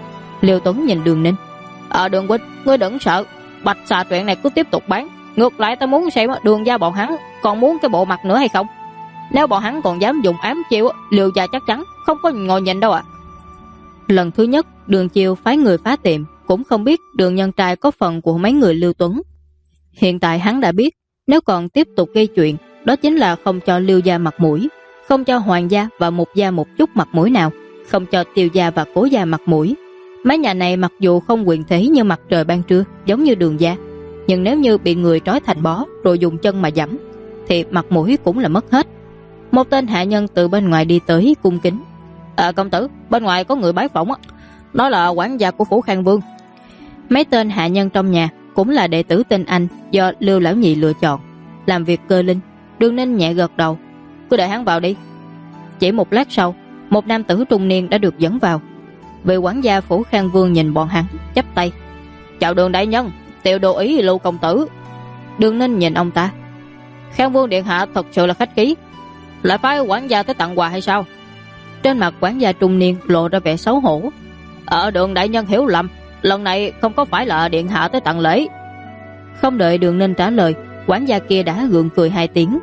Lưu Tuấn nhìn Đường Ninh. Đường huynh, ngươi đừng sợ, Bạch Xà Truyện này cứ tiếp tục bán. Ngược lại ta muốn xem Đường gia bọn hắn còn muốn cái bộ mặt nữa hay không. Nếu bọn hắn còn dám dùng ám chiêu, Lưu gia chắc chắn không có ngồi nhìn đâu ạ. Lần thứ nhất Đường Chiêu phái người phá tiệm cũng không biết Đường Nhân Trai có phần của mấy người Lưu Tuấn. Hiện tại hắn đã biết, nếu còn tiếp tục gây chuyện, đó chính là không cho Lưu gia mặt mũi, không cho Hoàng gia và Mục gia một chút mặt mũi nào, không cho Tiêu gia và Cố gia mặt mũi. Mấy nhà này mặc dù không quyền thế như mặt trời ban trưa giống như Đường gia, nhưng nếu như bị người trói thành bó rồi dùng chân mà giẫm thì mặt mũi cũng là mất hết. Một tên hạ nhân từ bên ngoài đi tới cung kính. Công tử, bên ngoài có người bái phỏng á, nói là quản gia của phủ Khang Vương. Mấy tên hạ nhân trong nhà cũng là đệ tử tên Anh do Lưu lão nhị lựa chọn, làm việc cơ linh. Đường Ninh nhẹ gật đầu. Cứ để hắn vào đi. Chỉ một lát sau, một nam tử trung niên đã được dẫn vào. Vị quản gia phủ Khang Vương nhìn bọn hắn, chắp tay. Chào Đường đại nhân, tiểu đồ ý Lưu công tử. Đường Ninh nhìn ông ta. Khang Vương điện hạ thật sự là khách khí, lại phái quản gia tới tặng quà hay sao? Trên mặt quản gia trung niên lộ ra vẻ xấu hổ. Đường đại nhân hiểu lầm, lần này không có phải là điện hạ tới tặng lễ. Không đợi Đường Ninh trả lời, quản gia kia đã gượng cười hai tiếng.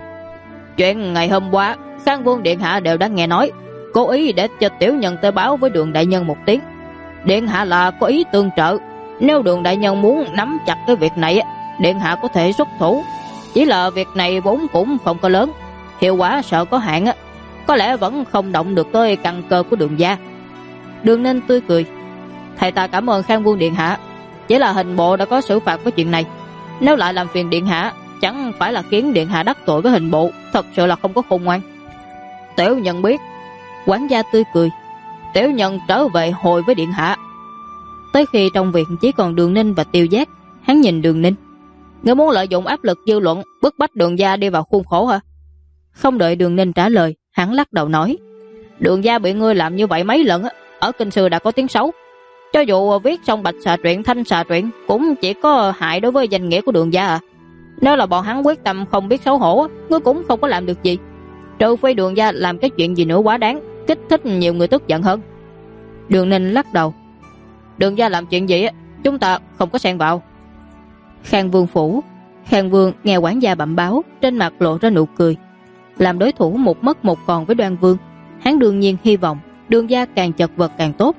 Chuyện ngày hôm qua Khang Vương điện hạ đều đã nghe nói, cố ý để cho tiểu nhân tới báo với Đường đại nhân một tiếng. Điện hạ là có ý tương trợ, nếu Đường đại nhân muốn nắm chặt cái việc này, điện hạ có thể xuất thủ. Chỉ là việc này vốn cũng không có lớn, hiệu quả sợ có hạn, có lẽ vẫn không động được tới căn cơ của Đường gia. Đường Ninh tươi cười. Thầy ta cảm ơn Khang Vương điện hạ, chỉ là hình bộ đã có xử phạt với chuyện này, nếu lại làm phiền điện hạ chẳng phải là khiến điện hạ đắc tội với hình bộ, thật sự là không có khôn ngoan. Tiểu nhân biết. Quản gia tươi cười. Tiểu nhân trở về hồi với điện hạ. Tới khi trong viện chỉ còn Đường Ninh và Tiêu Giác, hắn nhìn Đường Ninh. Ngươi muốn lợi dụng áp lực dư luận bức bách Đường gia đi vào khuôn khổ hả? Không đợi Đường Ninh trả lời, hắn lắc đầu nói. Đường gia bị ngươi làm như vậy mấy lần, ở kinh sư đã có tiếng xấu. Cho dù viết xong Bạch Xà Truyện, Thanh Xà Truyện cũng chỉ có hại đối với danh nghĩa của Đường gia à. Nếu là bọn hắn quyết tâm không biết xấu hổ, ngươi cũng không có làm được gì, trừ phi Đường gia làm cái chuyện gì nữa quá đáng, kích thích nhiều người tức giận hơn. Đường Ninh lắc đầu. Đường gia làm chuyện gì chúng ta không có xen vào. Khang Vương phủ. Khang Vương nghe quản gia bẩm báo, trên mặt lộ ra nụ cười. Làm đối thủ một mất một còn với Đoan Vương, hắn đương nhiên hy vọng Đường gia càng chật vật càng tốt.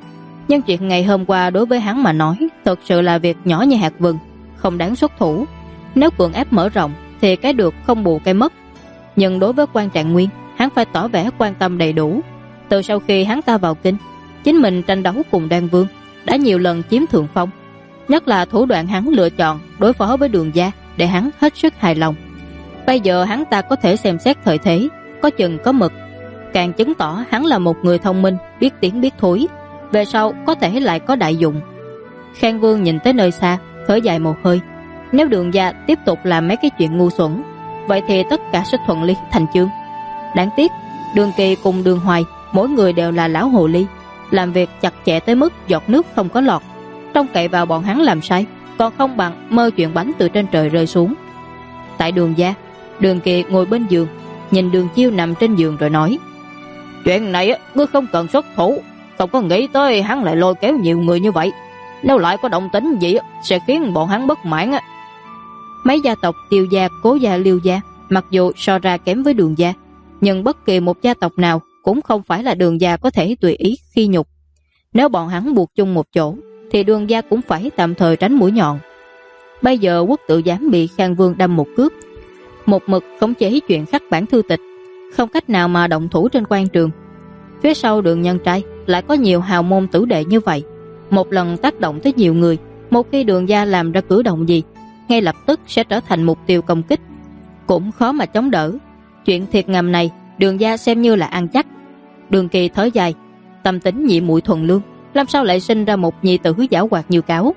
Nhưng chuyện ngày hôm qua đối với hắn mà nói thực sự là việc nhỏ như hạt vừng, không đáng xuất thủ. Nếu cưỡng ép mở rộng thì cái được không bù cái mất. Nhưng đối với Quan Trạng Nguyên, hắn phải tỏ vẻ quan tâm đầy đủ. Từ sau khi hắn ta vào kinh, chính mình tranh đấu cùng Đan Vương, đã nhiều lần chiếm thượng phong. Nhất là thủ đoạn hắn lựa chọn đối phó với Đường gia để hắn hết sức hài lòng. Bây giờ hắn ta có thể xem xét thời thế, có chừng có mực, càng chứng tỏ hắn là một người thông minh, biết tiến biết thối, về sau có thể lại có đại dụng. Khang Vương nhìn tới nơi xa, thở dài một hơi. Nếu Đường gia tiếp tục làm mấy cái chuyện ngu xuẩn, vậy thì tất cả sẽ thuận lý thành chương. Đáng tiếc, Đường Kỳ cùng Đường Hoài, mỗi người đều là lão hồ ly, làm việc chặt chẽ tới mức giọt nước không có lọt. Trông cậy vào bọn hắn làm sai, còn không bằng mơ chuyện bánh từ trên trời rơi xuống. Tại Đường gia, Đường Kỳ ngồi bên giường, nhìn Đường Chiêu nằm trên giường rồi nói: chuyện này ngươi không cần xuất thủ, không có nghĩ tới hắn lại lôi kéo nhiều người như vậy. Nếu lại có động tĩnh gì sẽ khiến bọn hắn bất mãn. Mấy gia tộc Tiêu gia, Cố gia, Liêu gia mặc dù so ra kém với Đường gia, nhưng bất kỳ một gia tộc nào cũng không phải là Đường gia có thể tùy ý khi nhục. Nếu bọn hắn buộc chung một chỗ thì Đường gia cũng phải tạm thời tránh mũi nhọn. Bây giờ Quốc Tự Giám bị Khang Vương đâm một cước, một mực khống chế chuyện khắc bản thư tịch, không cách nào mà động thủ trên quan trường. Phía sau Đường Nhân Trai lại có nhiều hào môn tử đệ như vậy, một lần tác động tới nhiều người, một khi Đường gia làm ra cử động gì, ngay lập tức sẽ trở thành mục tiêu công kích, cũng khó mà chống đỡ. Chuyện thiệt ngầm này Đường gia xem như là ăn chắc. Đường Kỳ thở dài, tâm tính nhị muội thuần lương, làm sao lại sinh ra một nhi tử giảo hoạt như cáo.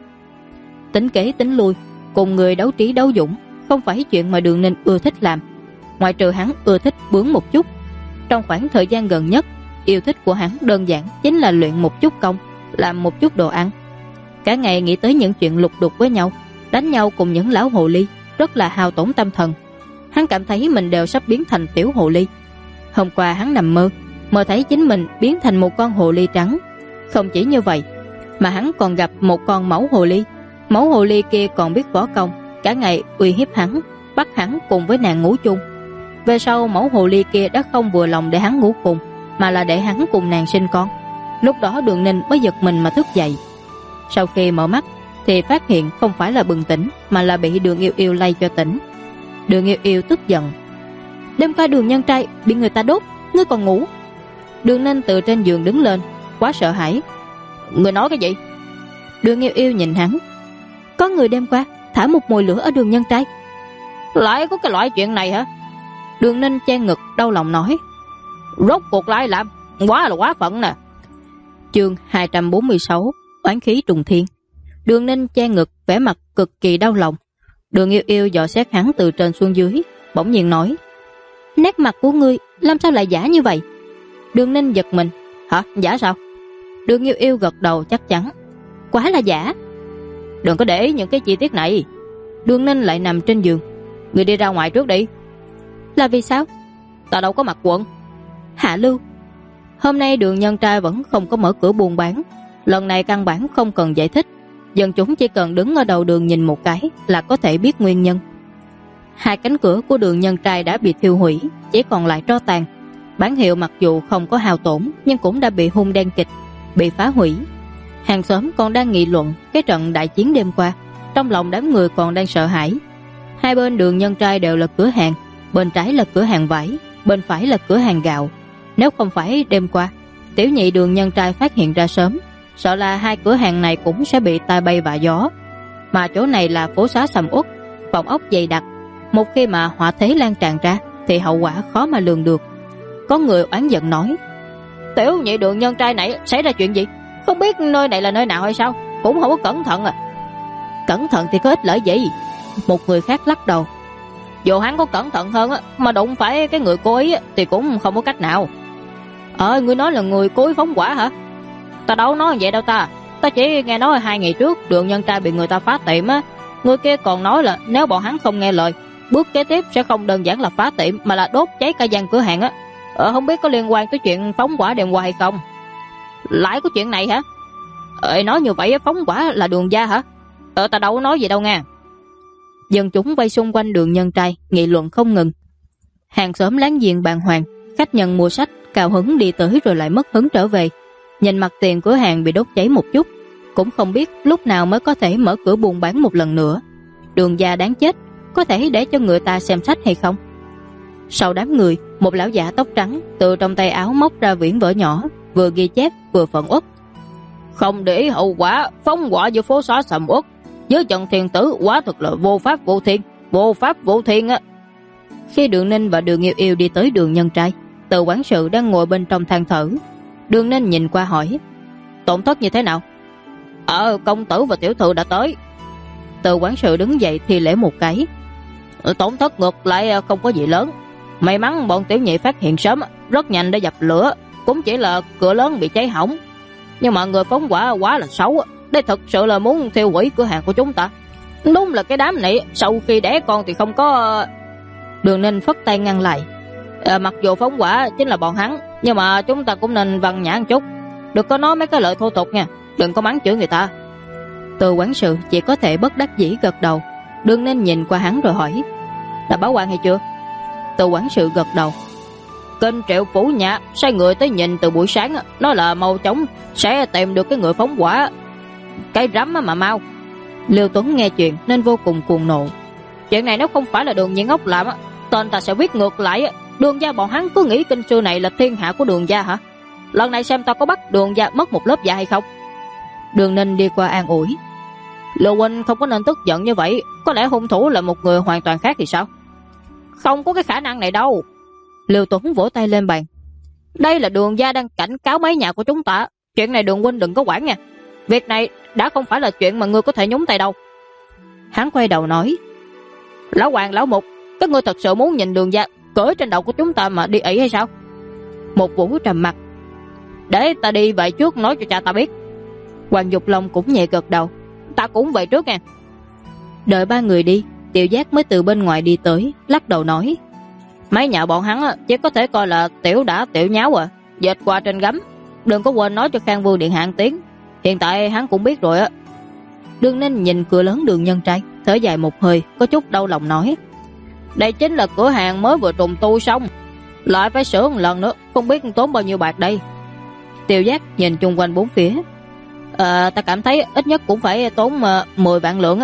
Tính kế tính lui, cùng người đấu trí đấu dũng, không phải chuyện mà Đường Ninh ưa thích làm. Ngoại trừ hắn ưa thích bướng một chút, trong khoảng thời gian gần nhất, yêu thích của hắn đơn giản chính là luyện một chút công, làm một chút đồ ăn. Cả ngày nghĩ tới những chuyện lục đục với nhau, đánh nhau cùng những lão hồ ly, rất là hao tổn tâm thần. Hắn cảm thấy mình đều sắp biến thành tiểu hồ ly. Hôm qua hắn nằm mơ thấy chính mình biến thành một con hồ ly trắng. Không chỉ như vậy, mà hắn còn gặp một con mẫu hồ ly. Mẫu hồ ly kia còn biết võ công, cả ngày uy hiếp hắn, bắt hắn cùng với nàng ngủ chung. Về sau mẫu hồ ly kia đã không vừa lòng để hắn ngủ cùng, mà là để hắn cùng nàng sinh con. Lúc đó Đường Ninh mới giật mình mà thức dậy. Sau khi mở mắt thì phát hiện không phải là bừng tỉnh, mà là bị Đường Yêu Yêu lay cho tỉnh. Đường Yêu Yêu tức giận: đêm qua Đường Nhân Trai bị người ta đốt, ngươi còn ngủ? Đường Ninh từ trên giường đứng lên, quá sợ hãi: ngươi nói cái gì? Đường Yêu Yêu nhìn hắn: có người đêm qua thả một mồi lửa ở Đường Nhân Trai. Lại có cái loại chuyện này hả? Đường Ninh che ngực đau lòng nói: rốt cuộc lại làm, quá là quá phận nè. Chương 246 oán khí trùng thiên. Đường Ninh che ngực, vẻ mặt cực kỳ đau lòng. Đường Yêu Yêu dò xét hắn từ trên xuống dưới, bỗng nhiên nói: nét mặt của ngươi làm sao lại giả như vậy? Đường Ninh giật mình: hả, giả sao? Đường Yêu Yêu gật đầu chắc chắn: quá là giả. Đừng có để ý những cái chi tiết này. Đường Ninh lại nằm trên giường: ngươi đi ra ngoài trước đi. Là vì sao? Ta đâu có mặc quần. Hạ Lưu, hôm nay Đường Nhân Trai vẫn không có mở cửa buôn bán. Lần này căn bản không cần giải thích, dân chúng chỉ cần đứng ở đầu đường nhìn một cái là có thể biết nguyên nhân. Hai cánh cửa của Đường Nhân Trai đã bị thiêu hủy, chỉ còn lại tro tàn. Bản hiệu mặc dù không có hao tổn, nhưng cũng đã bị hung đen kịch, bị phá hủy. Hàng xóm còn đang nghị luận cái trận đại chiến đêm qua, trong lòng đám người còn đang sợ hãi. Hai bên Đường Nhân Trai đều là cửa hàng, bên trái là cửa hàng vải, bên phải là cửa hàng gạo. Nếu không phải đêm qua tiểu nhị Đường Nhân Trai phát hiện ra sớm, sợ là hai cửa hàng này cũng sẽ bị tai bay vạ gió. Mà chỗ này là phố xá sầm uất, phòng ốc dày đặc, một khi mà họa thế lan tràn ra thì hậu quả khó mà lường được. Có người oán giận nói: tiểu nhị Đường Nhân Trai này xảy ra chuyện gì? Không biết nơi này là nơi nào hay sao? Cũng không có cẩn thận à? Cẩn thận thì có ích lợi gì? Một người khác lắc đầu: dù hắn có cẩn thận hơn mà đụng phải cái người cố ý thì cũng không có cách nào. Ngươi nói là người cố ý phóng hỏa hả? Ta đâu nói vậy đâu ta. Ta chỉ nghe nói 2 ngày trước Đường Nhân Trai bị người ta phá tiệm á. Người kia còn nói là nếu bọn hắn không nghe lời, bước kế tiếp sẽ không đơn giản là phá tiệm mà là đốt cháy cả gian cửa hàng á. Không biết có liên quan tới chuyện phóng hỏa đêm qua hay không? Lại có chuyện này hả? Nói như vậy phóng hỏa là Đường gia hả? Ta đâu có nói gì đâu nha. Dân chúng vây xung quanh Đường Nhân Trai nghị luận không ngừng. Hàng xóm láng giềng bàng hoàng, khách nhân mua sách cao hứng đi tới rồi lại mất hứng trở về. nhìn mặt tiền cửa hàng bị đốt cháy một chút, cũng không biết lúc nào mới có thể mở cửa buôn bán một lần nữa. Đường gia đáng chết, có thể để cho người ta xem sách hay không? Sau đám người, một lão giả tóc trắng từ trong tay áo móc ra quyển vở nhỏ, vừa ghi chép vừa phẫn uất. Không để ý hậu quả, phóng hỏa giữa phố xá sầm uất, dưới trận thiên tử quá thực là vô pháp vô thiên á. Khi Đường Ninh và Đường Yêu Yêu đi tới Đường Nhân Trai, Từ quản sự đang ngồi bên trong than thở. Đường Ninh nhìn qua hỏi, tổn thất như thế nào? Công tử và tiểu thư đã tới. Từ quản sự đứng dậy thì lễ một cái. Tổn thất ngược lại không có gì lớn, may mắn bọn tiểu nhị phát hiện sớm, rất nhanh để dập lửa, cũng chỉ là cửa lớn bị cháy hỏng. Nhưng mà người phóng hỏa quá là xấu, đây thật sự là muốn thiêu hủy cửa hàng của chúng ta. Đúng là cái đám này sau khi đẻ con thì không có... Đường Ninh phất tay ngăn lại. Mặc dù phóng hỏa chính là bọn hắn, nhưng mà chúng ta cũng nên văn nhã một chút, đừng có nói mấy cái lời thô tục nha, đừng có mắng chửi người ta. Từ quản sự chỉ có thể bất đắc dĩ gật đầu. Đường Ninh nhìn qua hắn rồi hỏi, đã báo quan hay chưa? Từ quản sự gật đầu. Kênh Triệu Phủ Nhã sai người tới nhìn từ buổi sáng, nói là mau chóng sẽ tìm được cái người phóng hỏa. Cái rắm mà mau. Lưu Tuấn nghe chuyện nên vô cùng cuồng nộ. Chuyện này nếu không phải là Đường Nhị Ngốc làm, tên ta sẽ viết ngược lại. Đường gia bọn hắn cứ nghĩ kinh sư này là thiên hạ của Đường gia hả? Lần này xem ta có bắt Đường gia mất một lớp da hay không. Đường Ninh đi qua an ủi, Lưu huynh không có nên tức giận như vậy, có lẽ hung thủ là một người hoàn toàn khác thì sao? Không có cái khả năng này đâu. Lưu Tuấn vỗ tay lên bàn. Đây là Đường gia đang cảnh cáo mấy nhà của chúng ta, chuyện này Đường huynh đừng có quản nha. Việc này đã không phải là chuyện mà ngươi có thể nhúng tay đâu. Hắn quay đầu nói, Lão Hoàng, Lão Mục, các ngươi thật sự muốn nhìn Đường gia cưỡi trên đầu của chúng ta mà đi ỷ hay sao? Một Vũ trầm mặt. Để ta đi vậy trước nói cho cha ta biết. Hoàng Dục Long cũng nhẹ gật đầu. Ta cũng vậy trước nha. Đợi ba người đi, Tiểu Giác mới từ bên ngoài đi tới, lắc đầu nói, mấy nhà bọn hắn chỉ có thể coi là tiểu đã tiểu nháo dệt qua trên gấm. Đừng có quên nói cho Khang Vương điện hạ tiếng, hiện tại hắn cũng biết rồi á. Đường Ninh nhìn cửa lớn Đường Nhân Trai, thở dài một hơi, có chút đau lòng nói, đây chính là cửa hàng mới vừa trùng tu xong, lại phải sửa một lần nữa, không biết tốn bao nhiêu bạc đây. Tiểu Giác nhìn chung quanh bốn phía. Ta cảm thấy ít nhất cũng phải tốn 10 vạn lượng á.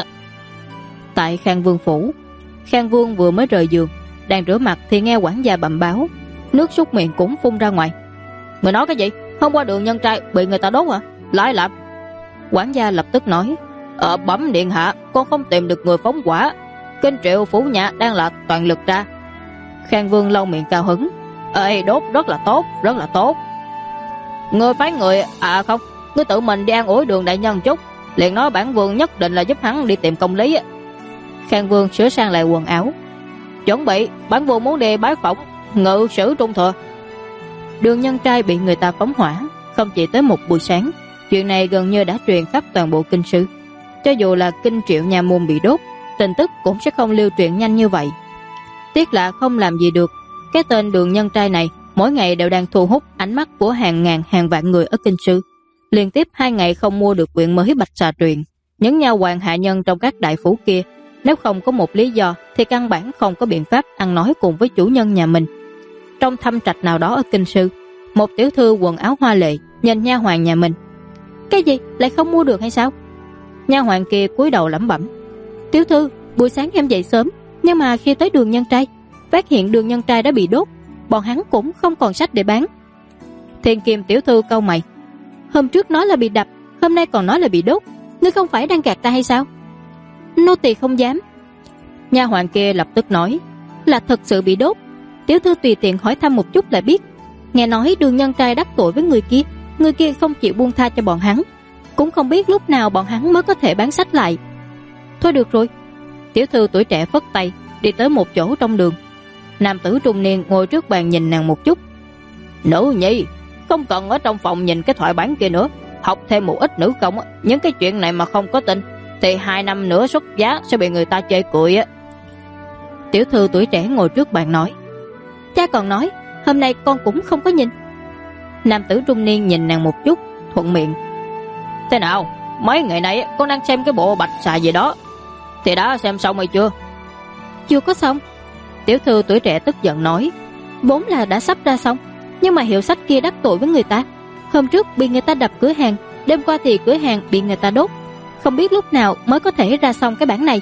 Tại Khang Vương phủ, Khang Vương vừa mới rời giường, đang rửa mặt thì nghe quản gia bẩm báo, nước súc miệng cũng phun ra ngoài. Người nói cái gì? Hôm qua Đường Nhân Trai bị người ta đốt hả? Lại làm. Quản gia lập tức nói, bẩm điện hạ, con không tìm được người phóng hỏa, Kinh Triệu Phủ Nhã đang là toàn lực ra. Khang Vương lau miệng cao hứng, đốt rất là tốt, rất là tốt. Người phái người không, ngươi tự mình đi an ủi Đường đại nhân chút, liền nói bản vương nhất định là giúp hắn đi tìm công lý. Khang Vương sửa sang lại quần áo, chuẩn bị, bản vương muốn đi bái phỏng ngự sử Trung Thừa. Đường Nhân Trai bị người ta phóng hỏa không chỉ tới một buổi sáng, chuyện này gần như đã truyền khắp toàn bộ kinh sư. Cho dù là Kinh Triệu nhà môn bị đốt, tin tức cũng sẽ không lưu truyền nhanh như vậy. Tiếc là không làm gì được, cái tên Đường Nhân Trai này mỗi ngày đều đang thu hút ánh mắt của hàng ngàn hàng vạn người ở kinh sư. Liên tiếp 2 ngày không mua được quyển mới Bạch Xà Truyền, những nha hoàn hạ nhân trong các đại phủ kia nếu không có một lý do thì căn bản không có biện pháp ăn nói cùng với chủ nhân nhà mình. Trong thâm trạch nào đó ở kinh sư, một tiểu thư quần áo hoa lệ nhìn nha hoàn nhà mình. Cái gì, lại không mua được hay sao? Nha hoàn kia cúi đầu lẩm bẩm, tiểu thư, buổi sáng em dậy sớm, nhưng mà khi tới Đường Nhân Trai, phát hiện Đường Nhân Trai đã bị đốt, bọn hắn cũng không còn sách để bán. Thiên Kim tiểu thư cau mày, hôm trước nói là bị đập, hôm nay còn nói là bị đốt, ngươi không phải đang gạt ta hay sao? Nô tỳ không dám. Nha hoàn kia lập tức nói, là thật sự bị đốt. Tiểu thư tùy tiện hỏi thăm một chút là biết. Nghe nói Đường Nhân Trai đắc tội với người kia không chịu buông tha cho bọn hắn, cũng không biết lúc nào bọn hắn mới có thể bán sách lại. Thôi được rồi. Tiểu thư tuổi trẻ phất tay, đi tới một chỗ trong đường. Nam tử trung niên ngồi trước bàn nhìn nàng một chút. Nữ nhi, không cần ở trong phòng nhìn cái thoại bản kia nữa, học thêm một ít nữ công. Những cái chuyện này mà không có tin thì 2 năm nữa xuất giá sẽ bị người ta chê cười á. Tiểu thư tuổi trẻ ngồi trước bàn nói, cha còn nói hôm nay con cũng không có nhìn. Nam tử trung niên nhìn nàng một chút, thuận miệng, thế nào, mấy ngày nay con đang xem cái bộ Bạch Xà gì đó, thì đã xem xong hay chưa? Chưa có xong. Tiểu thư tuổi trẻ tức giận nói, vốn là đã sắp ra xong, nhưng mà hiệu sách kia đắc tội với người ta, Hôm trước bị người ta đập cửa hàng, đêm qua thì cửa hàng bị người ta đốt. Không biết lúc nào mới có thể ra xong cái bản này.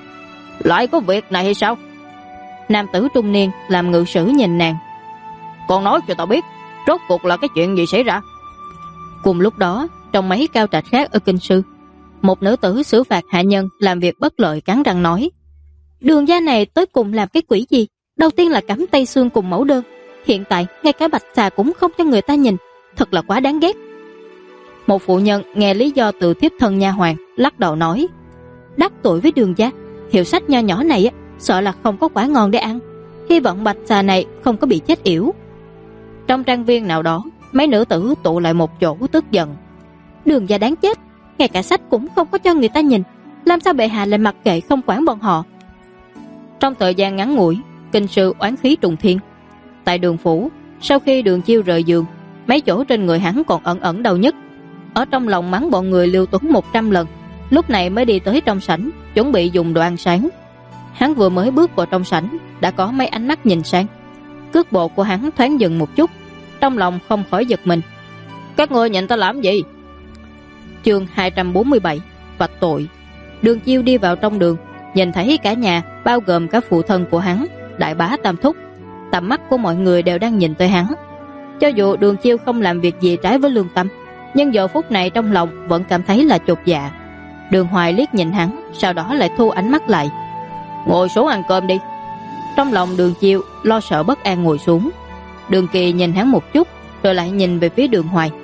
Lại có việc này hay sao? Nam tử trung niên làm ngự sử nhìn nàng. Con nói cho tao biết, rốt cuộc là cái chuyện gì xảy ra? Cùng lúc đó, trong mấy cao trạch khác ở kinh sư, một nữ tử xử phạt hạ nhân làm việc bất lợi cắn răng nói: Đường gia này tới cùng làm cái quỷ gì? Đầu tiên là cắm tay xương cùng mẫu đơn, hiện tại ngay cả bạch xà cũng không cho người ta nhìn, thật là quá đáng ghét. Một phụ nhân nghe lý do từ thiếp thân nha hoàn, lắc đầu nói: Đắc tội với Đường gia, hiệu sách nho nhỏ này sợ là không có quả ngon để ăn. Hy vọng bạch xà này không có bị chết yểu. Trong trang viên nào đó, mấy nữ tử tụ lại một chỗ tức giận: Đường gia đáng chết, ngay cả sách cũng không có cho người ta nhìn, làm sao bệ hạ lại mặc kệ không quản bọn họ? Trong thời gian ngắn ngủi, kinh sư oán khí trùng thiên. Tại Đường phủ, sau khi Đường Chiêu rời giường, mấy chỗ trên người hắn còn ẩn ẩn đau nhức. Ở trong lòng mắng bọn người Lưu Tuấn 100 lần, lúc này mới đi tới trong sảnh chuẩn bị dùng đồ ăn sáng. Hắn vừa mới bước vào trong sảnh, đã có mấy ánh mắt nhìn sang. Cước bộ của hắn thoáng dừng một chút, trong lòng không khỏi giật mình. Các ngươi nhìn ta làm gì? Chương 247 vạch tội. Đường Chiêu đi vào trong đường, nhìn thấy cả nhà, bao gồm cả phụ thân của hắn, đại bá tam thúc. Tầm mắt của mọi người đều đang nhìn tới hắn. Cho dù Đường Chiêu không làm việc gì trái với lương tâm, nhưng giờ phút này trong lòng vẫn cảm thấy là chột dạ. Đường Hoài liếc nhìn hắn, sau đó lại thu ánh mắt lại. Ngồi xuống ăn cơm đi. Trong lòng Đường Chiêu lo sợ bất an ngồi xuống. Đường Kỳ nhìn hắn một chút, rồi lại nhìn về phía Đường Hoài.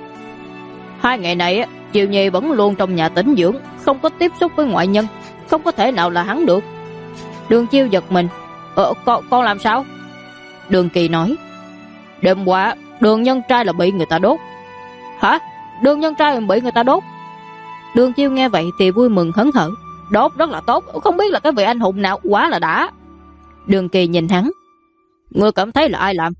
2 ngày này Chiêu Nhi vẫn luôn trong nhà tĩnh dưỡng, không có tiếp xúc với ngoại nhân, không có thể nào là hắn được. Đường Chiêu giật mình. Con làm sao? Đường Kỳ nói: Đêm qua Đường nhân trai là bị người ta đốt. Hả? Đường nhân trai bị người ta đốt? Đường Chiêu nghe vậy thì vui mừng hớn hở. Đốt rất là tốt, không biết là cái vị anh hùng nào, quá là đã. Đường Kỳ nhìn hắn. Ngươi cảm thấy là ai làm?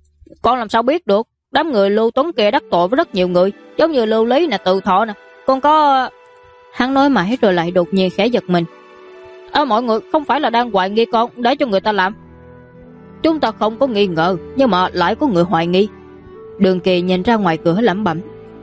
Con làm sao biết được? Đám người Lưu Tuấn kia đắc tội với rất nhiều người, giống như Lưu Lý nè, Từ Thọ nè. Con có... Hắn nói mãi rồi lại đột nhiên khẽ giật mình. Mọi người không phải là đang hoài nghi con để cho người ta làm? Chúng ta không có nghi ngờ, nhưng mà lại có người hoài nghi. Đường Kỳ nhìn ra ngoài cửa lẩm bẩm.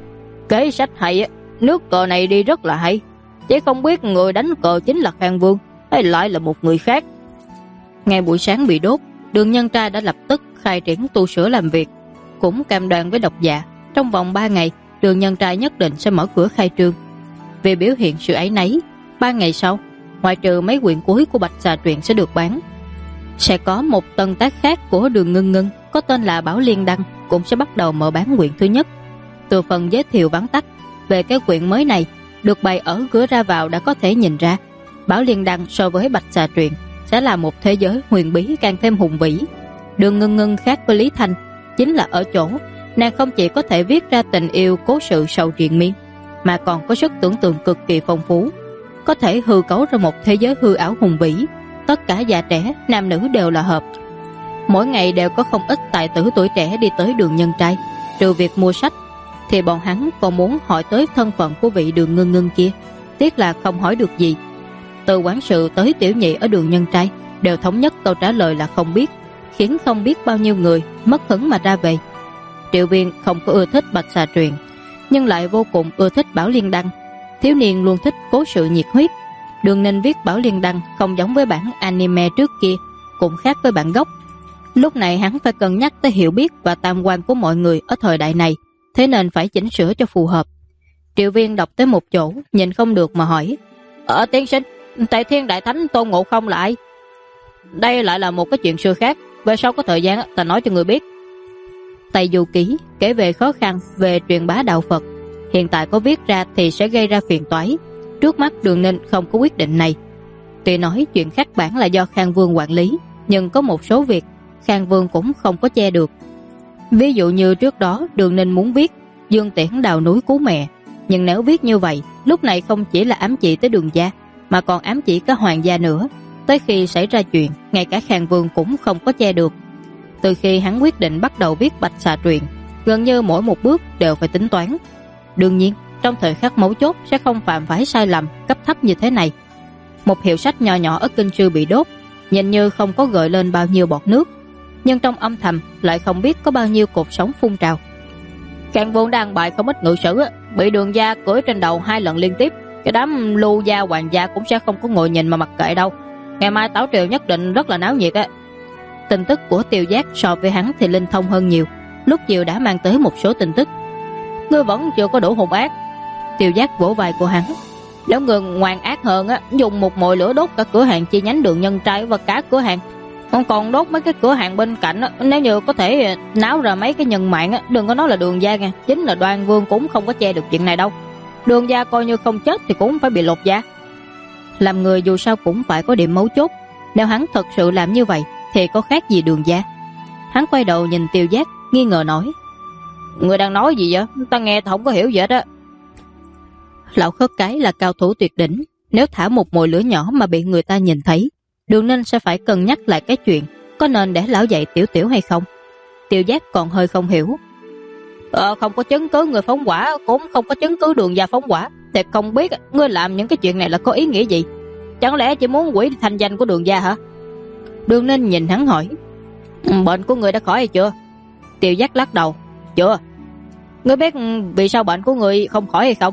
Kế sách hay, nước cờ này đi rất là hay. Chỉ không biết người đánh cờ chính là Khang Vương hay lại là một người khác. Ngày buổi sáng bị đốt, Đường nhân trai đã lập tức khai triển tu sửa làm việc, cũng cam đoan với độc giả trong vòng 3 ngày Đường nhân trai nhất định sẽ mở cửa khai trương. Vì biểu hiện sự áy náy, 3 ngày sau, ngoại trừ mấy quyển cuối của Bạch Xà truyện sẽ được bán, sẽ có một tân tác khác của Đường Ngưng Ngưng có tên là Bảo Liên Đăng cũng sẽ bắt đầu mở bán quyển thứ nhất. Từ phần giới thiệu vắn tắt về cái quyển mới này được bày ở cửa ra vào đã có thể nhìn ra, Bảo Liên Đăng so với Bạch Xà truyện sẽ là một thế giới huyền bí càng thêm hùng vĩ. Đường Ngưng Ngưng khác với Lý Thanh chính là ở chỗ nàng không chỉ có thể viết ra tình yêu cố sự sầu triền miên, mà còn có sức tưởng tượng cực kỳ phong phú, có thể hư cấu ra một thế giới hư ảo hùng vĩ. Tất cả già trẻ, nam nữ đều là hợp. Mỗi ngày đều có không ít tài tử tuổi trẻ đi tới Đường nhân trai. Trừ việc mua sách thì bọn hắn còn muốn hỏi tới thân phận của vị Đường Ngưng Ngưng kia. Tiếc là không hỏi được gì. Từ quản sự tới tiểu nhị ở Đường nhân trai đều thống nhất câu trả lời là không biết, khiến không biết bao nhiêu người mất hứng mà ra về. Triệu Viên không có ưa thích Bạch Xà truyện, nhưng lại vô cùng ưa thích Bảo Liên Đăng. Thiếu niên luôn thích cố sự nhiệt huyết. Đường Ninh viết Bảo Liên Đăng không giống với bản anime trước kia, cũng khác với bản gốc. Lúc này hắn phải cân nhắc tới hiểu biết và tam quan của mọi người ở thời đại này, thế nên phải chỉnh sửa cho phù hợp. Triệu Viên đọc tới một chỗ, nhìn không được mà hỏi: Tiên sinh, Tề Thiên Đại Thánh Tôn Ngộ Không là ai? Đây lại là một cái chuyện xưa khác, về sau có thời gian ta nói cho người biết. Tây Du Ký kể về khó khăn về truyền bá đạo Phật, hiện tại có viết ra thì sẽ gây ra phiền toái. Trước mắt Đường Ninh không có quyết định này. Tuy nói chuyện khắc bản là do Khang Vương quản lý, nhưng có một số việc Khang Vương cũng không có che được. Ví dụ như trước đó Đường Ninh muốn viết Dương Tiễn đào núi cứu mẹ, nhưng nếu viết như vậy, lúc này không chỉ là ám chỉ tới Đường gia, mà còn ám chỉ cả Hoàng gia nữa. Tới khi xảy ra chuyện, ngay cả Khang Vương cũng không có che được. Từ khi hắn quyết định bắt đầu viết Bạch Xà truyện, gần như mỗi một bước đều phải tính toán. Đương nhiên, trong thời khắc mấu chốt sẽ không phạm phải sai lầm cấp thấp như thế này. Một hiệu sách nhỏ nhỏ ở kinh sư bị đốt, nhìn như không có gợi lên bao nhiêu bọt nước, nhưng trong âm thầm lại không biết có bao nhiêu cột sóng phun trào. Khang Vương đang bài không ít ngự sử, bị Đường gia cưỡi trên đầu 2 lần liên tiếp. Cái đám Lưu gia hoàng gia cũng sẽ không có ngồi nhìn mà mặc kệ đâu. Ngày mai tảo triều nhất định rất là náo nhiệt á. Tin tức của Tiêu Giác so với hắn thì linh thông hơn nhiều. Lúc chiều đã mang tới một số tin tức. Ngươi vẫn chưa có đủ hung ác. Tiêu Giác vỗ vai của hắn. Nếu ngươi ngoan ác hơn á, dùng một mồi lửa đốt cả cửa hàng chi nhánh Đường Nhân Trai và cả cửa hàng, còn đốt mấy cái cửa hàng bên cạnh á. Nếu như có thể náo ra mấy cái nhân mạng á, đừng có nói là Đường gia nha, chính là Đoan Vương cũng không có che được chuyện này đâu. Đường gia coi như không chết thì cũng phải bị lột da. Làm người dù sao cũng phải có điểm mấu chốt. Nếu hắn thật sự làm như vậy thì có khác gì Đường gia? Hắn quay đầu nhìn Tiêu Giác, nghi ngờ nói: Người đang nói gì vậy? Ta nghe không có hiểu gì hết á. Lão Khất Cái là cao thủ tuyệt đỉnh, nếu thả một mồi lửa nhỏ mà bị người ta nhìn thấy, Đường Ninh sẽ phải cân nhắc lại cái chuyện có nên để lão dạy tiểu tiểu hay không. Tiêu Giác còn hơi không hiểu. Không có chứng cứ người phóng hỏa, cũng không có chứng cứ Đường gia phóng hỏa, thì không biết ngươi làm những cái chuyện này là có ý nghĩa gì? Chẳng lẽ chỉ muốn hủy thanh danh của Đường gia hả? Đường Ninh nhìn hắn hỏi: Bệnh của người đã khỏi hay chưa? Tiêu Giác lắc đầu: Chưa. Ngươi biết vì sao bệnh của người không khỏi hay không?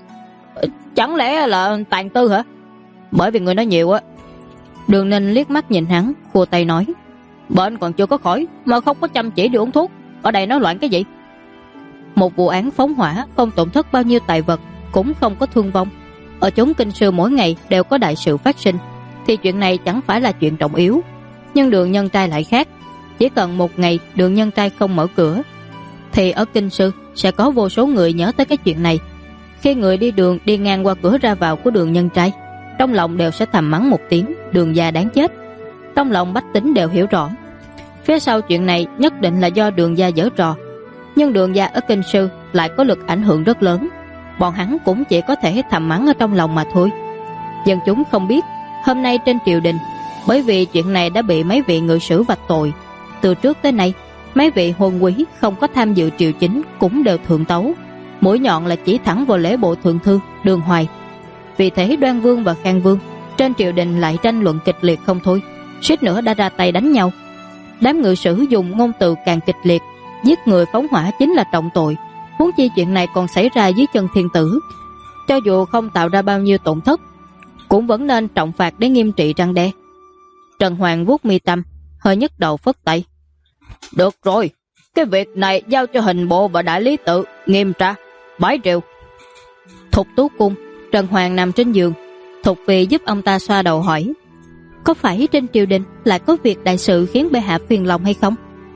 Chẳng lẽ là tàn tư hả? Bởi vì người nói nhiều á. Đường Ninh liếc mắt nhìn hắn, khua tay nói: Bệnh còn chưa có khỏi mà không có chăm chỉ đi uống thuốc, ở đây nói loạn cái gì? Một vụ án phóng hỏa không tổn thất bao nhiêu tài vật, cũng không có thương vong. Ở chốn Kinh Sư mỗi ngày đều có đại sự phát sinh, thì chuyện này chẳng phải là chuyện trọng yếu. Nhưng Đường Nhân Trai lại khác. Chỉ cần một ngày Đường Nhân Trai không mở cửa, thì ở Kinh Sư sẽ có vô số người nhớ tới cái chuyện này. Khi người đi đường đi ngang qua cửa ra vào của Đường Nhân Trai, trong lòng đều sẽ thầm mắng một tiếng: Đường gia đáng chết. Trong lòng bách tính đều hiểu rõ, phía sau chuyện này nhất định là do Đường gia giở trò. Nhưng Đường gia ở Kinh Sư lại có lực ảnh hưởng rất lớn, bọn hắn cũng chỉ có thể thầm mắng ở trong lòng mà thôi. Dân chúng không biết, hôm nay trên triều đình, bởi vì chuyện này đã bị mấy vị ngự sử vạch tội. Từ trước tới nay, mấy vị huân quý không có tham dự triều chính cũng đều thượng tấu, mũi nhọn là chỉ thẳng vào lễ bộ thượng thư Đường Hoài. Vì thế Đoan Vương và Khang Vương trên triều đình lại tranh luận kịch liệt không thôi, suýt nữa đã ra tay đánh nhau. Đám ngự sử dùng ngôn từ càng kịch liệt, giết người phóng hỏa chính là trọng tội, huống chi chuyện này còn xảy ra dưới chân thiên tử. Cho dù không tạo ra bao nhiêu tổn thất, cũng vẫn nên trọng phạt để nghiêm trị răn đe. Trần Hoàng vuốt mi tâm, hơi nhức đầu phất tay: Được rồi, cái việc này giao cho hình bộ và đại lý tự nghiêm tra, bãi triều. Thục Tú Cung, Trần Hoàng nằm trên giường, Thục Phi giúp ông ta xoa đầu hỏi: Có phải trên triều đình lại có việc đại sự khiến bệ hạ phiền lòng hay không?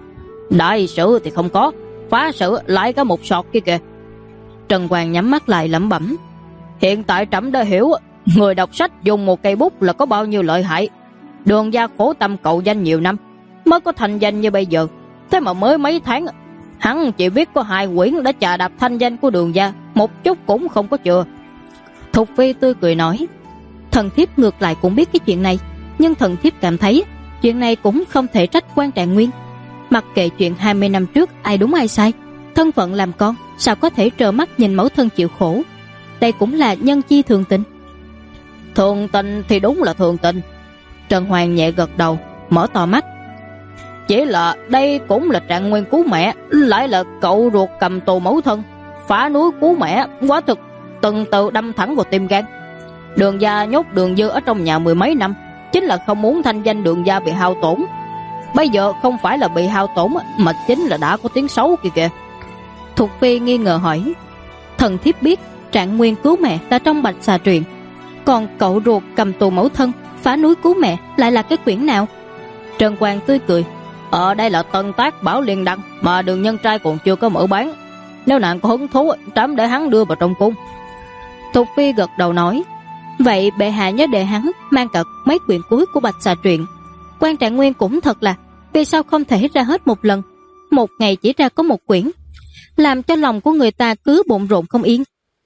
Đại sự thì không có, phá sự lại có một sọt kia kìa. Trần Hoàng nhắm mắt lại lẩm bẩm: Hiện tại trẫm đã hiểu người đọc sách dùng một cây bút là có bao nhiêu lợi hại. Đường gia khổ tâm cậu danh nhiều năm mới có thành danh như bây giờ, thế mà mới mấy tháng hắn chỉ biết có 2 quyển đã chà đạp thanh danh của Đường gia, một chút cũng không có chừa. Thục Phi tươi cười nói: Thần thiếp ngược lại cũng biết cái chuyện này, nhưng thần thiếp cảm thấy chuyện này cũng không thể trách Quan Trạng Nguyên. Mặc kệ chuyện 20 năm trước ai đúng ai sai, thân phận làm con sao có thể trơ mắt nhìn mẫu thân chịu khổ. Đây cũng là nhân chi thường tình. Thường tình thì đúng là thường tình. Trần Hoàng nhẹ gật đầu, mở to mắt. Chỉ là đây cũng là Trạng Nguyên cứu mẹ, lại là cậu ruột cầm tù mẫu thân, phá núi cứu mẹ, quá thực từng từ đâm thẳng vào tim gan. Đường gia nhốt Đường Dư ở trong nhà 10 mấy năm, chính là không muốn thanh danh Đường gia bị hao tổn. Bây giờ không phải là bị hao tổn, mà chính là đã có tiếng xấu kìa kìa. Thục Phi nghi ngờ hỏi: Thần thiếp biết Trạng Nguyên cứu mẹ là trong Bạch Xà truyện, còn cậu ruột cầm tù mẫu thân, phá núi cứu mẹ lại là cái quyển nào? Trần Quang tươi cười: Ở đây là Tân Tác Bảo Liên Đăng, mà Đường Nhân Trai còn chưa có mở bán. Nếu nàng có hứng thú, trẫm để hắn đưa vào trong cung. Thục Phi gật đầu nói: Vậy bệ hạ nhớ để hắn mang cả mấy quyển cuối của Bạch Xà truyện. Quan Trạng Nguyên cũng thật là, vì sao không thể ra hết một lần, một ngày chỉ ra có một quyển, làm cho lòng của người ta cứ bộn rộn không yên.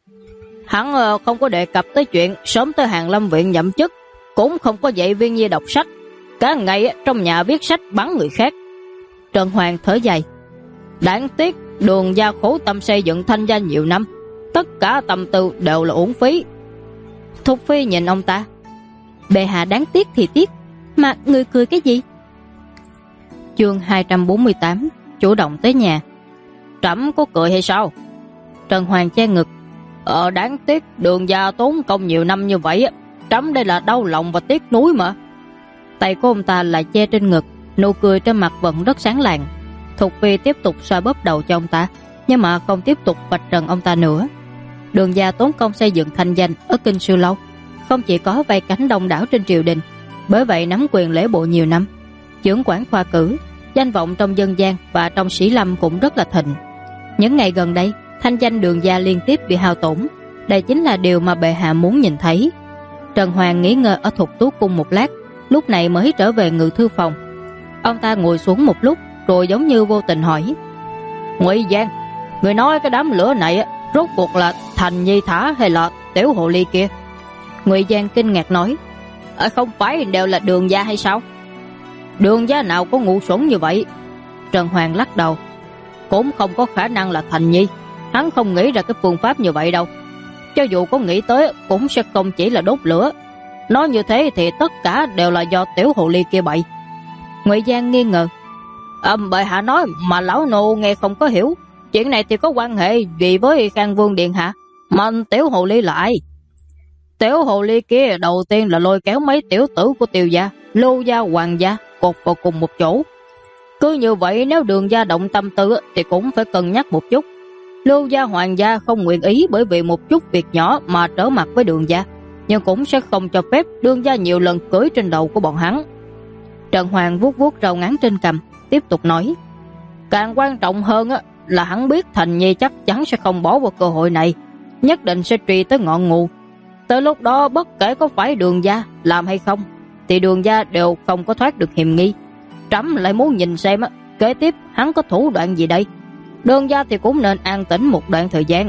Hắn không có đề cập tới chuyện sớm tới Hàn Lâm Viện nhậm chức, cũng không có dạy Viên Nhi đọc sách, cả ngày trong nhà viết sách bắn người khác. Trần Hoàng thở dài: Đáng tiếc Đường gia khổ tâm xây dựng thanh danh nhiều năm, tất cả tâm tư đều là uổng phí. Thục Phi nhìn ông ta: Bệ hạ đáng tiếc thì tiếc, mà người cười cái gì? Chương 248: Chủ động tới nhà. Trẫm có cười hay sao? Trần Hoàng che ngực. Đáng tiếc Đường gia tốn công nhiều năm như vậy, trẫm đây là đau lòng và tiếc nuối mà. Tay của ông ta lại che trên ngực, nụ cười trên mặt vẫn rất sáng lạng. Thục Phi tiếp tục xoa bóp đầu cho ông ta, nhưng mà không tiếp tục vạch trần ông ta nữa. Đường gia tốn công xây dựng thanh danh ở Kinh Sư lâu, không chỉ có vây cánh đông đảo trên triều đình, bởi vậy nắm quyền lễ bộ nhiều năm, chưởng quản khoa cử, danh vọng trong dân gian và trong sĩ lâm cũng rất là thịnh. Những ngày gần đây, thanh danh Đường gia liên tiếp bị hao tổn, đây chính là điều mà bệ hạ muốn nhìn thấy. Trần Hoàng nghỉ ngơi ở Thục Tú cung một lát, lúc này mới trở về ngự thư phòng. Ông ta ngồi xuống một lúc, rồi giống như vô tình hỏi: Ngụy Giang, người nói cái đám lửa này rốt cuộc là Thành Nhi thả hay là Tiểu Hồ Ly kia? Ngụy Giang kinh ngạc nói: Không phải đều là Đường gia hay sao? Đường gia nào có ngu xuẩn như vậy? Trần Hoàng lắc đầu: Cũng không có khả năng là Thành Nhi, hắn không nghĩ ra cái phương pháp như vậy đâu. Cho dù có nghĩ tới cũng sẽ không chỉ là đốt lửa. Nói như thế thì tất cả đều là do Tiểu Hồ Ly kia bậy. Ngụy Giang nghi ngờ: Bệ hạ nói mà lão nô nghe không có hiểu. Chuyện này thì có quan hệ gì với Khang Vương điện hạ? Mà Tiểu Hồ Ly là ai? Tiểu Hồ Ly kia đầu tiên là lôi kéo mấy tiểu tử của Tiêu gia, Lưu gia, Hoàng gia cột vào cùng một chỗ. Cứ như vậy nếu Đường gia động tâm tư thì cũng phải cân nhắc một chút. Lưu gia, Hoàng gia không nguyện ý bởi vì một chút việc nhỏ mà trở mặt với Đường gia, nhưng cũng sẽ không cho phép Đường gia nhiều lần cưỡi trên đầu của bọn hắn. Trần Hoàng vuốt vuốt râu ngắn trên cằm, tiếp tục nói: Càng quan trọng hơn là hắn biết Thành Nhi chắc chắn sẽ không bỏ qua cơ hội này, nhất định sẽ truy tới ngọn nguồn. Tới lúc đó bất kể có phải Đường gia làm hay không thì Đường gia đều không có thoát được hiểm nghi. Trẫm lại muốn nhìn xem kế tiếp hắn có thủ đoạn gì đây. Đường gia thì cũng nên an tĩnh một đoạn thời gian.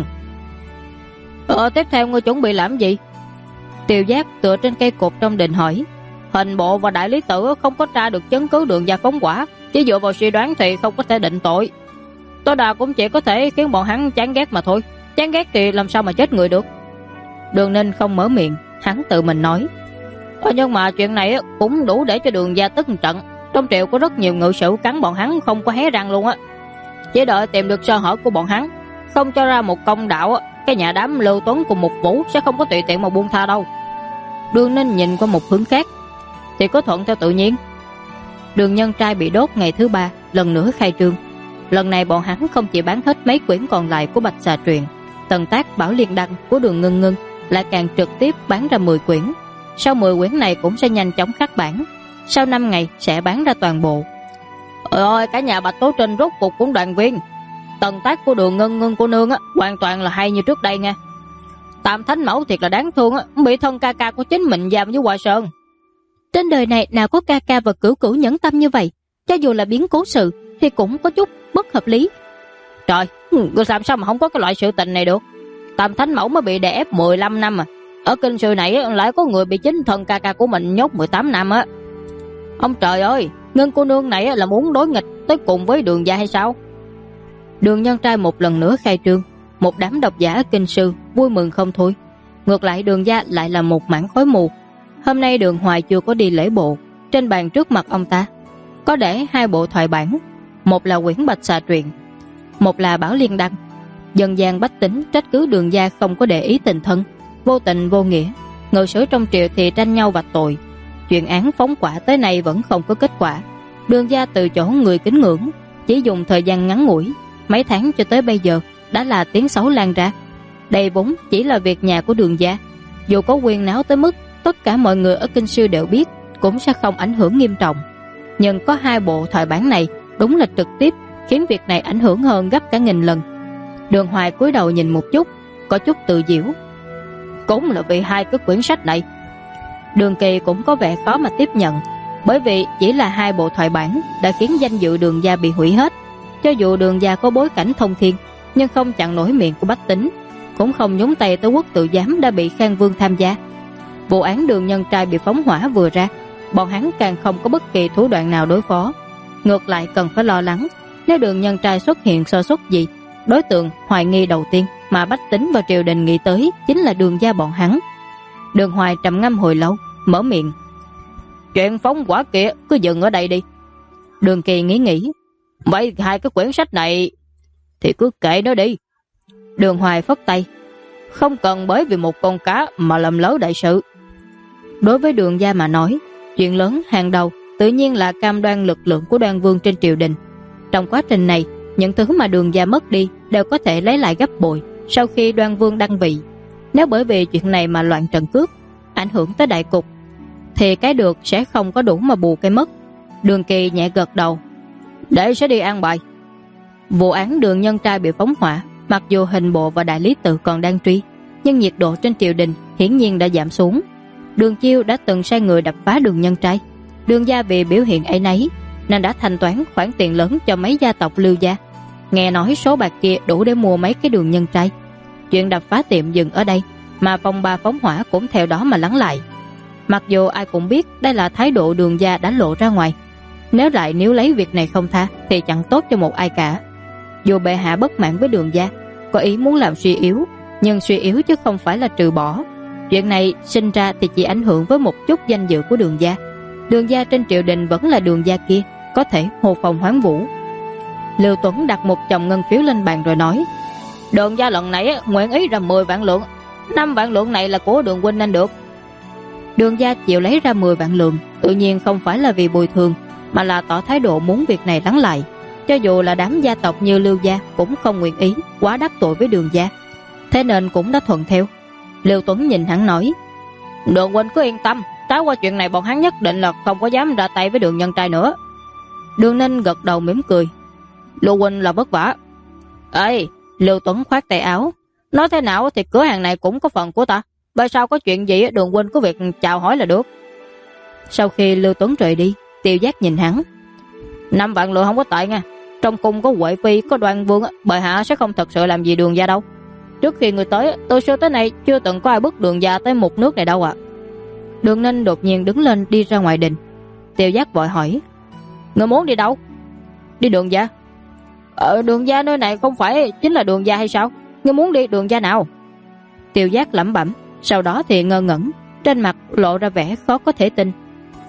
Tiếp theo ngươi chuẩn bị làm gì? Tiêu Giác tựa trên cây cột trong đình hỏi. Hình bộ và đại lý tự không có tra được chứng cứ Đường gia phóng hỏa, chỉ dựa vào suy đoán thì không có thể định tội. Tối đa cũng chỉ có thể khiến bọn hắn chán ghét mà thôi. Chán ghét thì làm sao mà chết người được. Đường Ninh không mở miệng, hắn tự mình nói: Nhưng mà chuyện này cũng đủ để cho Đường gia tức một trận. Trong triều có rất nhiều ngự sử cắn bọn hắn không có hé răng luôn á. Chỉ đợi tìm được sơ hở của bọn hắn, không cho ra một công đạo, cái nhà đám Lưu Tuấn cùng một Vũ sẽ không có tùy tiện mà buông tha đâu. Đường Ninh nhìn qua một hướng khác: Thì có thuận theo tự nhiên. Đường Nhân Trai bị đốt ngày thứ 3 lần nữa khai trương. Lần này bọn hắn không chỉ bán hết mấy quyển còn lại của Bạch Xà Truyện, Tần Tác Bảo Liên Đăng của Đường Ngân Ngân lại càng trực tiếp bán ra 10 quyển. Sau 10 quyển này cũng sẽ nhanh chóng khắc bản, sau 5 ngày sẽ bán ra toàn bộ. Ôi, cả nhà Bạch Tố Trinh rốt cuộc cũng đoàn viên. Tần Tác của Đường Ngân Ngân cô nương hoàn toàn là hay như trước đây nha. Tam Thánh Mẫu thiệt là đáng thương bị thân ca ca của chính mình giam với Hoa Sơn. Trên đời này nào có ca ca và cửu cửu nhẫn tâm như vậy. Cho dù là biến cố sự thì cũng có chút bất hợp lý. Trời, làm sao mà không có cái loại sự tình này được. Tam Thánh Mẫu mới bị đè ép 15 năm ở Kinh Sư này lại có người bị chính thân ca ca của mình nhốt 18 năm á. Ông trời ơi, Ngân cô nương này là muốn đối nghịch tới cùng với Đường gia hay sao? Đường Nhân Trai một lần nữa khai trương, một đám độc giả ở Kinh Sư vui mừng không thôi. Ngược lại Đường gia lại là một mảng khói mù. Hôm nay Đường Hoài chưa có đi lễ bộ. Trên bàn trước mặt ông ta có để 2 bộ thoại bản, một là quyển Bạch Xà Truyện, một là Bảo Liên Đăng. Dân gian bách tính trách cứ Đường gia không có để ý tình thân, vô tình vô nghĩa. Ngự sử trong triều thì tranh nhau vạch tội. Chuyện án phóng hỏa tới nay vẫn không có kết quả. Đường gia từ chỗ người kính ngưỡng, chỉ dùng thời gian ngắn ngủi mấy tháng cho tới bây giờ đã là tiếng xấu lan ra. Đây vốn chỉ là việc nhà của Đường gia, dù có quyền náo tới mức tất cả mọi người ở Kinh Sư đều biết cũng sẽ không ảnh hưởng nghiêm trọng. Nhưng có 2 bộ thoại bản này đúng là trực tiếp khiến việc này ảnh hưởng hơn gấp cả nghìn lần. Đường Hoài cúi đầu nhìn một chút, có chút tự giễu. Cũng là vì 2 cái quyển sách này. Đường Kỳ cũng có vẻ khó mà tiếp nhận, bởi vì chỉ là 2 bộ thoại bản đã khiến danh dự Đường gia bị hủy hết. Cho dù Đường gia có bối cảnh thông thiên, nhưng không chặn nổi miệng của bách tính, cũng không nhúng tay tới quốc tự giám đã bị Khang Vương tham gia. Vụ án Đường Nhân Trai bị phóng hỏa vừa ra, bọn hắn càng không có bất kỳ thủ đoạn nào đối phó. Ngược lại cần phải lo lắng, nếu Đường Nhân Trai xuất hiện sơ suất gì, đối tượng hoài nghi đầu tiên mà bách tính và triều đình nghĩ tới chính là Đường gia bọn hắn. Đường Hoài trầm ngâm hồi lâu, mở miệng: Chuyện phóng hỏa kia cứ dừng ở đây đi. Đường Kỳ nghĩ. Vậy 2 cái quyển sách này thì cứ kệ nó đi. Đường Hoài phất tay, không cần bởi vì một con cá mà làm lỡ đại sự. Đối với Đường gia mà nói, chuyện lớn hàng đầu tự nhiên là cam đoan lực lượng của Đoan Vương trên triều đình. Trong quá trình này, những thứ mà Đường gia mất đi đều có thể lấy lại gấp bội sau khi Đoan Vương đăng vị. Nếu bởi vì chuyện này mà loạn trận cướp, ảnh hưởng tới đại cục, thì cái được sẽ không có đủ mà bù cái mất. Đường Kỳ nhẹ gật đầu, để sẽ đi an bài. Vụ án Đường Nhân Trai bị phóng hỏa, mặc dù hình bộ và đại lý tự còn đang truy, nhưng nhiệt độ trên triều đình hiển nhiên đã giảm xuống. Đường Chiêu đã từng sai người đập phá Đường Nhân Trai. Đường gia vì biểu hiện ấy nấy nên đã thanh toán khoản tiền lớn cho mấy gia tộc Lưu gia. Nghe nói số bạc kia đủ để mua mấy cái Đường Nhân Trai. Chuyện đập phá tiệm dừng ở đây, mà phong ba phóng hỏa cũng theo đó mà lắng lại. Mặc dù ai cũng biết đây là thái độ Đường gia đã lộ ra ngoài, nếu lấy việc này không tha thì chẳng tốt cho một ai cả. Dù bệ hạ bất mãn với Đường gia, có ý muốn làm suy yếu, nhưng suy yếu chứ không phải là trừ bỏ. Chuyện này sinh ra thì chỉ ảnh hưởng với một chút danh dự của Đường gia. Đường gia trên triều đình vẫn là Đường gia kia, có thể hồ phong hoán vũ. Lưu Tuấn đặt một chồng ngân phiếu lên bàn rồi nói, Đường gia lần này nguyện ý ra 10 vạn lượng, 5 vạn lượng này là của Đường huynh nên được. Đường gia chịu lấy ra 10 vạn lượng, tự nhiên không phải là vì bồi thường, mà là tỏ thái độ muốn việc này lắng lại. Cho dù là đám gia tộc như Lưu gia cũng không nguyện ý quá đắc tội với Đường gia, thế nên cũng đã thuận theo. Lưu Tuấn nhìn hắn nói, Đường huynh cứ yên tâm, trải qua chuyện này bọn hắn nhất định là không có dám ra tay với Đường Nhân Trai nữa. Đường Ninh gật đầu mỉm cười, Lưu huynh là vất vả. Ê, Lưu Tuấn khoát tay áo, nói thế nào thì cửa hàng này cũng có phần của ta, bởi sao có chuyện gì Đường huynh có việc chào hỏi là được. Sau khi Lưu Tuấn rời đi, Tiêu Giác nhìn hắn, 5 vạn lượng không có tệ nha. Trong cung có Huệ Phi, có Đoan Vương, bệ hạ sẽ không thật sự làm gì Đường gia đâu. Trước khi người tới, tôi xưa tới nay chưa từng có ai bước Đường gia tới một nước này đâu ạ. Đường Ninh đột nhiên đứng lên đi ra ngoài đình. Tiêu Giác vội hỏi, người muốn đi đâu? Đi Đường gia. Đường gia nơi này không phải chính là Đường gia hay sao? Ngươi muốn đi Đường gia nào? Tiêu Giác lẩm bẩm, sau đó thì ngơ ngẩn, trên mặt lộ ra vẻ khó có thể tin.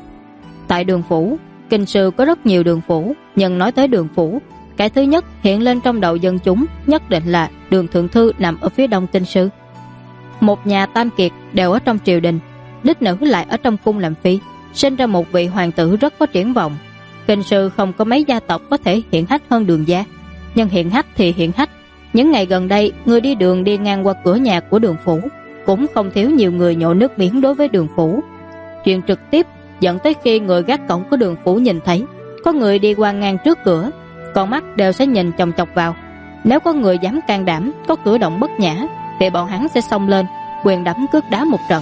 Tại Đường phủ, Kinh sư có rất nhiều đường phủ, nhưng nói tới đường phủ, cái thứ nhất hiện lên trong đầu dân chúng nhất định là Đường Thượng Thư nằm ở phía đông Kinh sư. Một nhà tam kiệt đều ở trong triều đình, đích nữ lại ở trong cung làm phi, sinh ra một vị hoàng tử rất có triển vọng. Kinh sư không có mấy gia tộc có thể hiển hách hơn Đường gia, nhưng hiển hách thì hiển hách. Những ngày gần đây, người đi đường đi ngang qua cửa nhà của Đường phủ cũng không thiếu nhiều người nhổ nước miếng đối với Đường phủ. Chuyện trực tiếp dẫn tới khi người gác cổng của Đường phủ nhìn thấy có người đi qua ngang trước cửa, con mắt đều sẽ nhìn chòng chọc vào. Nếu có người dám can đảm có cử động bất nhã thì bọn hắn sẽ xông lên quyền đấm cước đá một trận.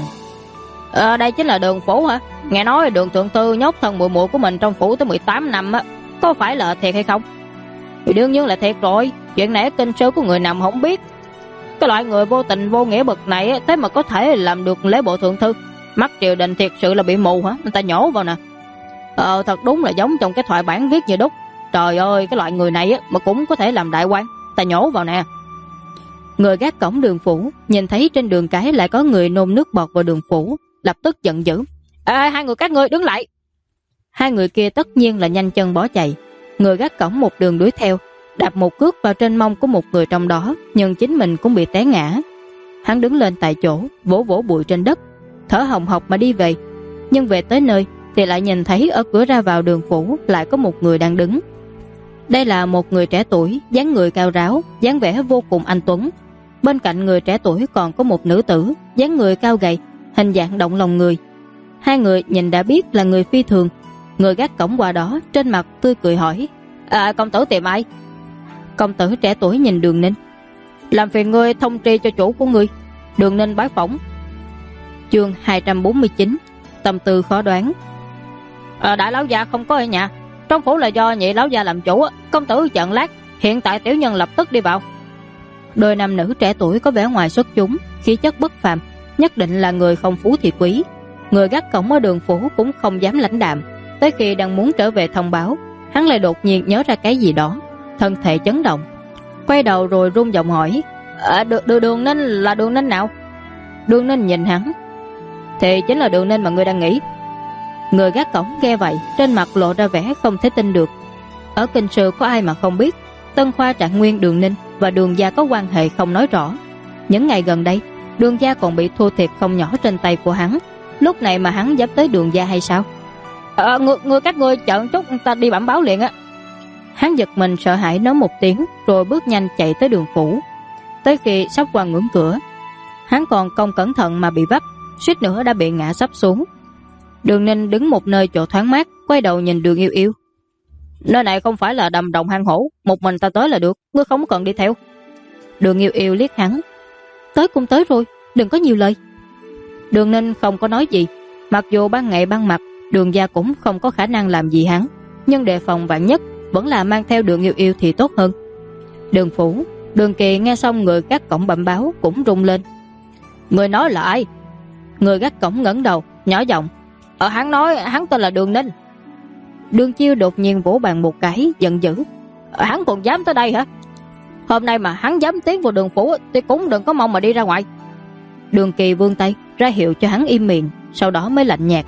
Đây chính là Đường phủ hả? Nghe nói Đường Thượng Thư nhốt thân muội muội của mình trong phủ tới 18 năm á, có phải là thiệt hay không? Thì đương nhiên là thiệt rồi, chuyện này kinh sư của người nằm không biết. Cái loại người vô tình vô nghĩa bậc này thế mà có thể làm được lễ bộ Thượng Thư. Mắt triều đình thiệt sự là bị mù hả? Người ta nhổ vào nè. Thật đúng là giống trong cái thoại bản viết như đúc. Trời ơi, cái loại người này mà cũng có thể làm đại quan, ta nhổ vào nè. Người gác cổng Đường phủ nhìn thấy trên đường cái lại có người nôn nước bọt vào Đường phủ, lập tức giận dữ. Hai người các ngươi đứng lại. Hai người kia tất nhiên là nhanh chân bỏ chạy. Người gác cổng một đường đuổi theo, đạp một cước vào trên mông của một người trong đó, nhưng chính mình cũng bị té ngã. Hắn đứng lên tại chỗ, vỗ vỗ bụi trên đất, thở hồng hộc mà đi về. Nhưng về tới nơi thì lại nhìn thấy ở cửa ra vào Đường phủ lại có một người đang đứng. Đây là một người trẻ tuổi, dáng người cao ráo, dáng vẻ vô cùng anh tuấn. Bên cạnh người trẻ tuổi còn có một nữ tử, dáng người cao gầy, hình dạng động lòng người. Hai người nhìn đã biết là người phi thường. Người gác cổng qua đó trên mặt tươi cười hỏi, công tử tìm ai? Công tử trẻ tuổi nhìn Đường Ninh, làm phiền ngươi thông tri cho chủ của ngươi. Đường Ninh bái phỏng. Chương 249, tâm tư khó đoán. Đại lão gia không có ở nhà, trong phủ là do nhị lão gia làm chủ. Công tử chợn lát, hiện tại tiểu nhân lập tức đi vào. Đôi nam nữ trẻ tuổi có vẻ ngoài xuất chúng, khí chất bất phàm, nhất định là người không phú thì quý. Người gác cổng ở Đường phủ cũng không dám lãnh đạm. Tới khi đang muốn trở về thông báo, hắn lại đột nhiên nhớ ra cái gì đó, thân thể chấn động, quay đầu rồi run giọng hỏi, Đường Ninh là Đường Ninh nào? Đường Ninh nhìn hắn, thì chính là Đường Ninh mà ngươi đang nghĩ. Người gác cổng nghe vậy trên mặt lộ ra vẻ không thể tin được. Ở kinh sư có ai mà không biết, Tân Khoa Trạng Nguyên Đường Ninh và Đường gia có quan hệ không nói rõ. Những ngày gần đây, Đường gia còn bị thua thiệt không nhỏ trên tay của hắn. Lúc này mà hắn dám tới Đường gia hay sao? Các ngươi chọn chút, ta đi bẩm báo liền á. Hắn giật mình sợ hãi nói một tiếng, rồi bước nhanh chạy tới Đường phủ. Tới khi sắp qua ngưỡng cửa, hắn còn không cẩn thận mà bị vấp, suýt nữa đã bị ngã sắp xuống. Đường Ninh đứng một nơi chỗ thoáng mát, quay đầu nhìn Đường Yêu Yêu. Nơi này không phải là đầm đồng hang hổ, một mình ta tới là được, ngươi không cần đi theo. Đường Yêu Yêu liếc hắn. Tới cũng tới rồi, đừng có nhiều lời. Đường Ninh không có nói gì. Mặc dù ban ngày ban mặt Đường gia cũng không có khả năng làm gì hắn, nhưng đề phòng vạn nhất vẫn là mang theo Đường Yêu Yêu thì tốt hơn. Đường phủ, Đường Kỳ nghe xong người gác cổng bẩm báo cũng rung lên. Người nói là ai? Người gác cổng ngẩng đầu nhỏ giọng. Hắn nói hắn tên là Đường Ninh. Đường Chiêu đột nhiên vỗ bàn một cái, giận dữ. Hắn còn dám tới đây hả? Hôm nay mà hắn dám tiến vào Đường phủ thì cũng đừng có mong mà đi ra ngoài. Đường Kỳ vươn tay ra hiệu cho hắn im miệng, sau đó mới lạnh nhạt.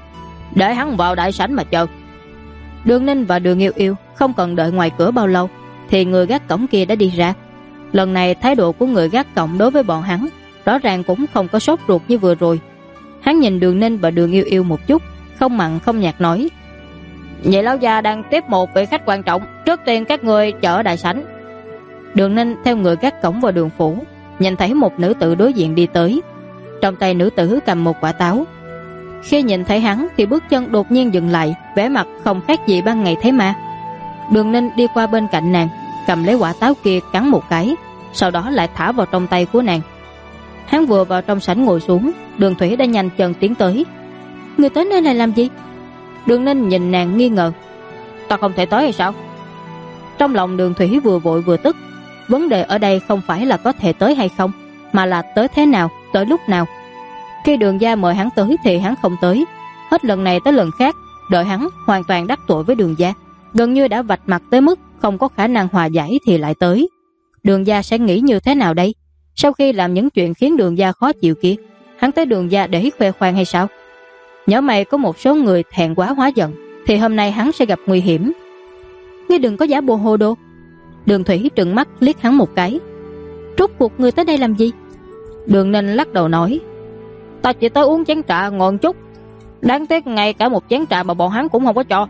Để hắn vào đại sảnh mà chờ. Đường Ninh và Đường Yêu Yêu không cần đợi ngoài cửa bao lâu thì người gác cổng kia đã đi ra. Lần này thái độ của người gác cổng đối với bọn hắn rõ ràng cũng không có sốt ruột như vừa rồi. Hắn nhìn Đường Ninh và Đường Yêu Yêu một chút, không mặn không nhạt nói. Vậy lão già đang tiếp một vị khách quan trọng, trước tiên các người chờ ở đại sảnh. Đường Ninh theo người gác cổng vào Đường phủ, nhìn thấy một nữ tử đối diện đi tới. Trong tay nữ tử cầm một quả táo. Khi nhìn thấy hắn thì bước chân đột nhiên dừng lại, vẻ mặt không khác gì ban ngày thấy ma. Đường Ninh đi qua bên cạnh nàng, cầm lấy quả táo kia cắn một cái, sau đó lại thả vào trong tay của nàng. Hắn vừa vào trong sảnh ngồi xuống, Đường Thủy đã nhanh chân tiến tới. Người tới nơi này làm gì? Đường Ninh nhìn nàng nghi ngờ. Ta không thể tới hay sao? Trong lòng Đường Thủy vừa vội vừa tức. Vấn đề ở đây không phải là có thể tới hay không, mà là tới thế nào, tới lúc nào. Khi Đường gia mời hắn tới thì hắn không tới, hết lần này tới lần khác đợi hắn hoàn toàn đắc tội với Đường gia, gần như đã vạch mặt tới mức không có khả năng hòa giải thì lại tới. Đường gia sẽ nghĩ như thế nào đây? Sau khi làm những chuyện khiến Đường gia khó chịu kia, hắn tới Đường gia để khoe khoang hay sao? Nhớ mày có một số người thẹn quá hóa giận thì hôm nay hắn sẽ gặp nguy hiểm. Ngươi đừng có giả bộ hồ đồ. Đường Thủy trừng mắt liếc hắn một cái. Rốt cuộc người tới đây làm gì? Đường Ninh lắc đầu nói. Ta chỉ tới uống chén trà ngồi chút. Đáng tiếc ngay cả một chén trà mà bọn hắn cũng không có cho.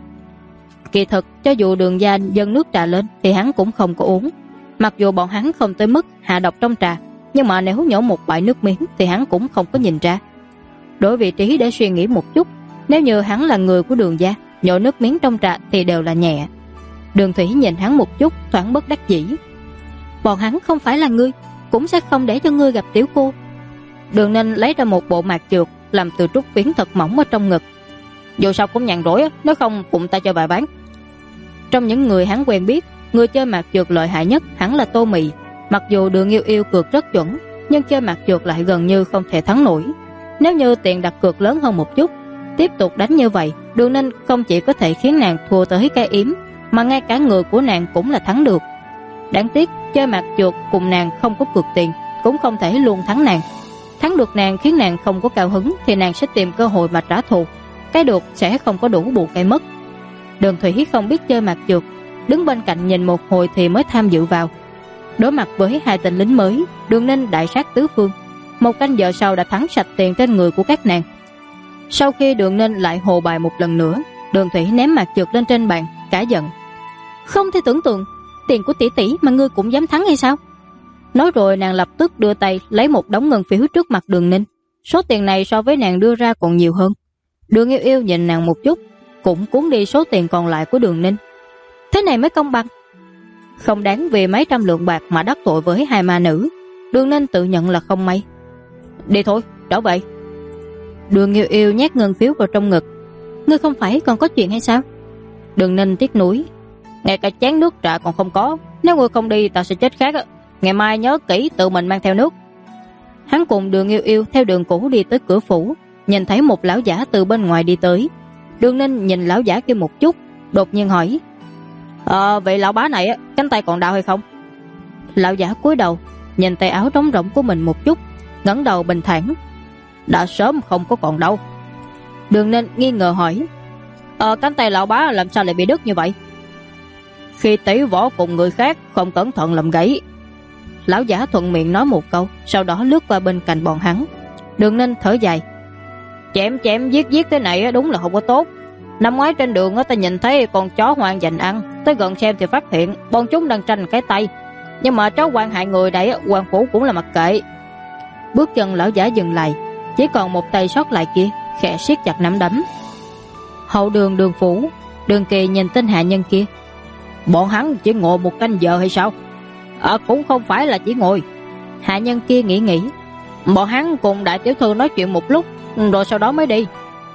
Kỳ thực cho dù Đường gia dâng nước trà lên thì hắn cũng không có uống. Mặc dù bọn hắn không tới mức hạ độc trong trà, nhưng mà nếu nhổ một bãi nước miếng thì hắn cũng không có nhìn ra. Đổi vị trí để suy nghĩ một chút, nếu như hắn là người của Đường gia, nhổ nước miếng trong trà thì đều là nhẹ. Đường Thủy nhìn hắn một chút, thoáng bất đắc dĩ. Bọn hắn không phải là ngươi, cũng sẽ không để cho ngươi gặp tiểu cô. Đường Ninh lấy ra một bộ mạc trược làm từ trúc phiến thật mỏng ở trong ngực. Dù sao cũng nhàn rỗi, nếu không bụng ta cho vài bán. Trong những người hắn quen biết, người chơi mạc trược lợi hại nhất hẳn là Tô Mị. Mặc dù Đường Yêu Yêu cược rất chuẩn, nhưng chơi mạc trược lại gần như không thể thắng nổi. Nếu như tiền đặt cược lớn hơn một chút, tiếp tục đánh như vậy, Đường Ninh không chỉ có thể khiến nàng thua tới cái yếm, mà ngay cả người của nàng cũng là thắng được. Đáng tiếc chơi mạc trược cùng nàng không có cược tiền, cũng không thể luôn thắng nàng. Thắng được nàng khiến nàng không có cao hứng thì nàng sẽ tìm cơ hội mà trả thù. Cái được sẽ không có đủ bù cái mất. Đường Thủy không biết chơi mạc trược, đứng bên cạnh nhìn một hồi thì mới tham dự vào. Đối mặt với hai tên lính mới, Đường Ninh đại sát tứ phương. Một canh giờ sau đã thắng sạch tiền trên người của các nàng. Sau khi Đường Ninh lại hồ bài một lần nữa, Đường Thủy ném mạc trược lên trên bàn, cả giận. Không thể tưởng tượng, tiền của tỷ tỷ mà ngươi cũng dám thắng hay sao? Nói rồi nàng lập tức đưa tay lấy một đống ngân phiếu trước mặt Đường Ninh. Số tiền này so với nàng đưa ra còn nhiều hơn. Đường Yêu Yêu nhìn nàng một chút, cũng cuốn đi số tiền còn lại của Đường Ninh. Thế này mới công bằng. Không đáng vì mấy trăm lượng bạc mà đắc tội với hai ma nữ. Đường Ninh tự nhận là không may. Đi thôi, trở về. Đường Yêu Yêu nhét ngân phiếu vào trong ngực. Ngươi không phải còn có chuyện hay sao? Đường Ninh tiếc nuối. Ngay cả chén nước trà còn không có, nếu ngươi không đi ta sẽ chết khác. Ngày mai nhớ kỹ tự mình mang theo nước. Hắn cùng Đường Yêu Yêu theo đường cũ đi tới cửa phủ, nhìn thấy một lão giả từ bên ngoài đi tới. Đường Ninh nhìn lão giả kia một chút, đột nhiên hỏi. Vậy lão bá này cánh tay còn đau hay không? Lão giả cúi đầu nhìn tay áo trống rỗng của mình một chút, ngẩng đầu bình thản. Đã sớm không có còn đâu. Đường Ninh nghi ngờ hỏi. Cánh tay lão bá làm sao lại bị đứt như vậy? Khi tỷ võ cùng người khác không cẩn thận làm gãy. Lão giả thuận miệng nói một câu, sau đó lướt qua bên cạnh bọn hắn. Đường Ninh thở dài. Chém chém giết giết thế này đúng là không có tốt. Năm ngoái trên đường ta nhìn thấy con chó hoang dành ăn, tới gần xem thì phát hiện bọn chúng đang tranh cái tay. Nhưng mà chó hoang hại người đấy, quan phủ cũng là mặc kệ. Bước chân lão giả dừng lại, chỉ còn một tay sót lại kia, khẽ siết chặt nắm đấm. Hậu đường Đường phủ, Đường Kỳ nhìn tên hạ nhân kia. Bọn hắn chỉ ngồi một canh giờ hay sao? Cũng không phải là chỉ ngồi. Hạ nhân kia nghĩ. Bọn hắn cùng đại tiểu thư nói chuyện một lúc, rồi sau đó mới đi.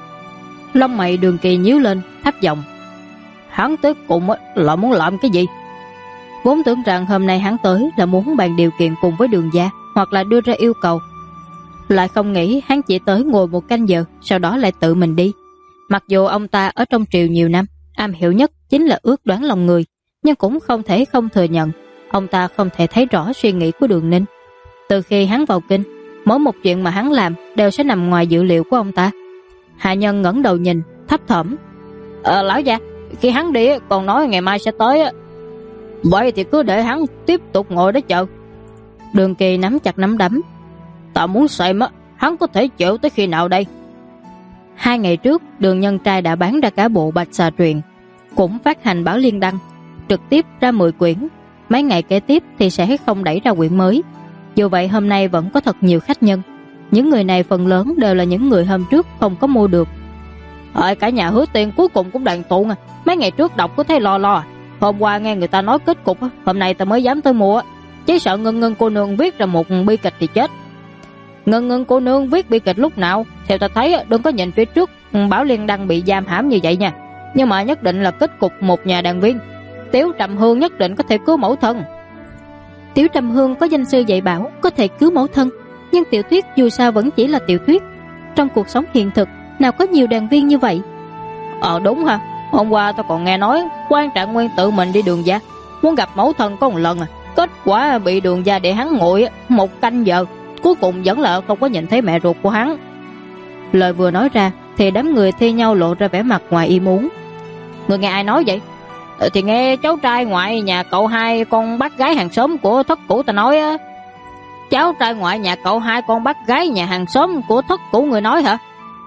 Lông mày Đường Kỳ nhíu lên, thấp giọng. Hắn tới cùng là muốn làm cái gì? Vốn tưởng rằng hôm nay hắn tới là muốn bàn điều kiện cùng với Đường gia, hoặc là đưa ra yêu cầu. Lại không nghĩ hắn chỉ tới ngồi một canh giờ, sau đó lại tự mình đi. Mặc dù ông ta ở trong triều nhiều năm, am hiểu nhất chính là ước đoán lòng người, nhưng cũng không thể không thừa nhận ông ta không thể thấy rõ suy nghĩ của Đường Ninh. Từ khi hắn vào kinh, mỗi một chuyện mà hắn làm đều sẽ nằm ngoài dự liệu của ông ta. Hạ nhân ngẩng đầu nhìn, thấp thỏm. Lão gia, khi hắn đi còn nói ngày mai sẽ tới. Vậy thì cứ để hắn tiếp tục ngồi đó chờ. Đường Kỳ nắm chặt nắm đấm. Ta muốn xem hắn có thể chịu tới khi nào đây. 2 ngày trước, Đường Nhân Trai đã bán ra cả bộ Bạch Xà Truyện, cũng phát hành báo liên đăng, trực tiếp ra 10 quyển. Mấy ngày kế tiếp thì sẽ không đẩy ra quyển mới. Dù vậy hôm nay vẫn có thật nhiều khách nhân. Những người này phần lớn đều là những người hôm trước không có mua được. Cả nhà Hứa Tiên cuối cùng cũng đoàn tụ. Mấy ngày trước đọc có thấy lo. Hôm qua nghe người ta nói kết cục, hôm nay ta mới dám tới mua. Chỉ sợ Ngân Ngân cô nương viết ra một bi kịch thì chết. Ngân Ngân cô nương viết bi kịch lúc nào? Theo ta thấy đừng có nhìn phía trước báo liên đăng bị giam hãm như vậy nha. Nhưng mà nhất định là kết cục một nhà đàn viên. Tiếu Trầm Hương nhất định có thể cứu mẫu thân. Tiếu Trầm Hương có danh sư dạy bảo có thể cứu mẫu thân, nhưng tiểu thuyết dù sao vẫn chỉ là tiểu thuyết. Trong cuộc sống hiện thực nào có nhiều đàn viên như vậy. Đúng ha. Hôm qua ta còn nghe nói Quan Trạng Nguyên tự mình đi Đường gia, muốn gặp mẫu thân có một lần, kết quả bị Đường gia để hắn ngồi 1 canh giờ, cuối cùng vẫn là không có nhìn thấy mẹ ruột của hắn. Lời vừa nói ra thì đám người thi nhau lộ ra vẻ mặt ngoài ý muốn. Người nghe ai nói vậy? Thì nghe cháu trai ngoại nhà cậu hai con bác gái hàng xóm của thất cũ ta nói á. Cháu trai ngoại nhà cậu hai con bác gái nhà hàng xóm của thất cũ người nói hả?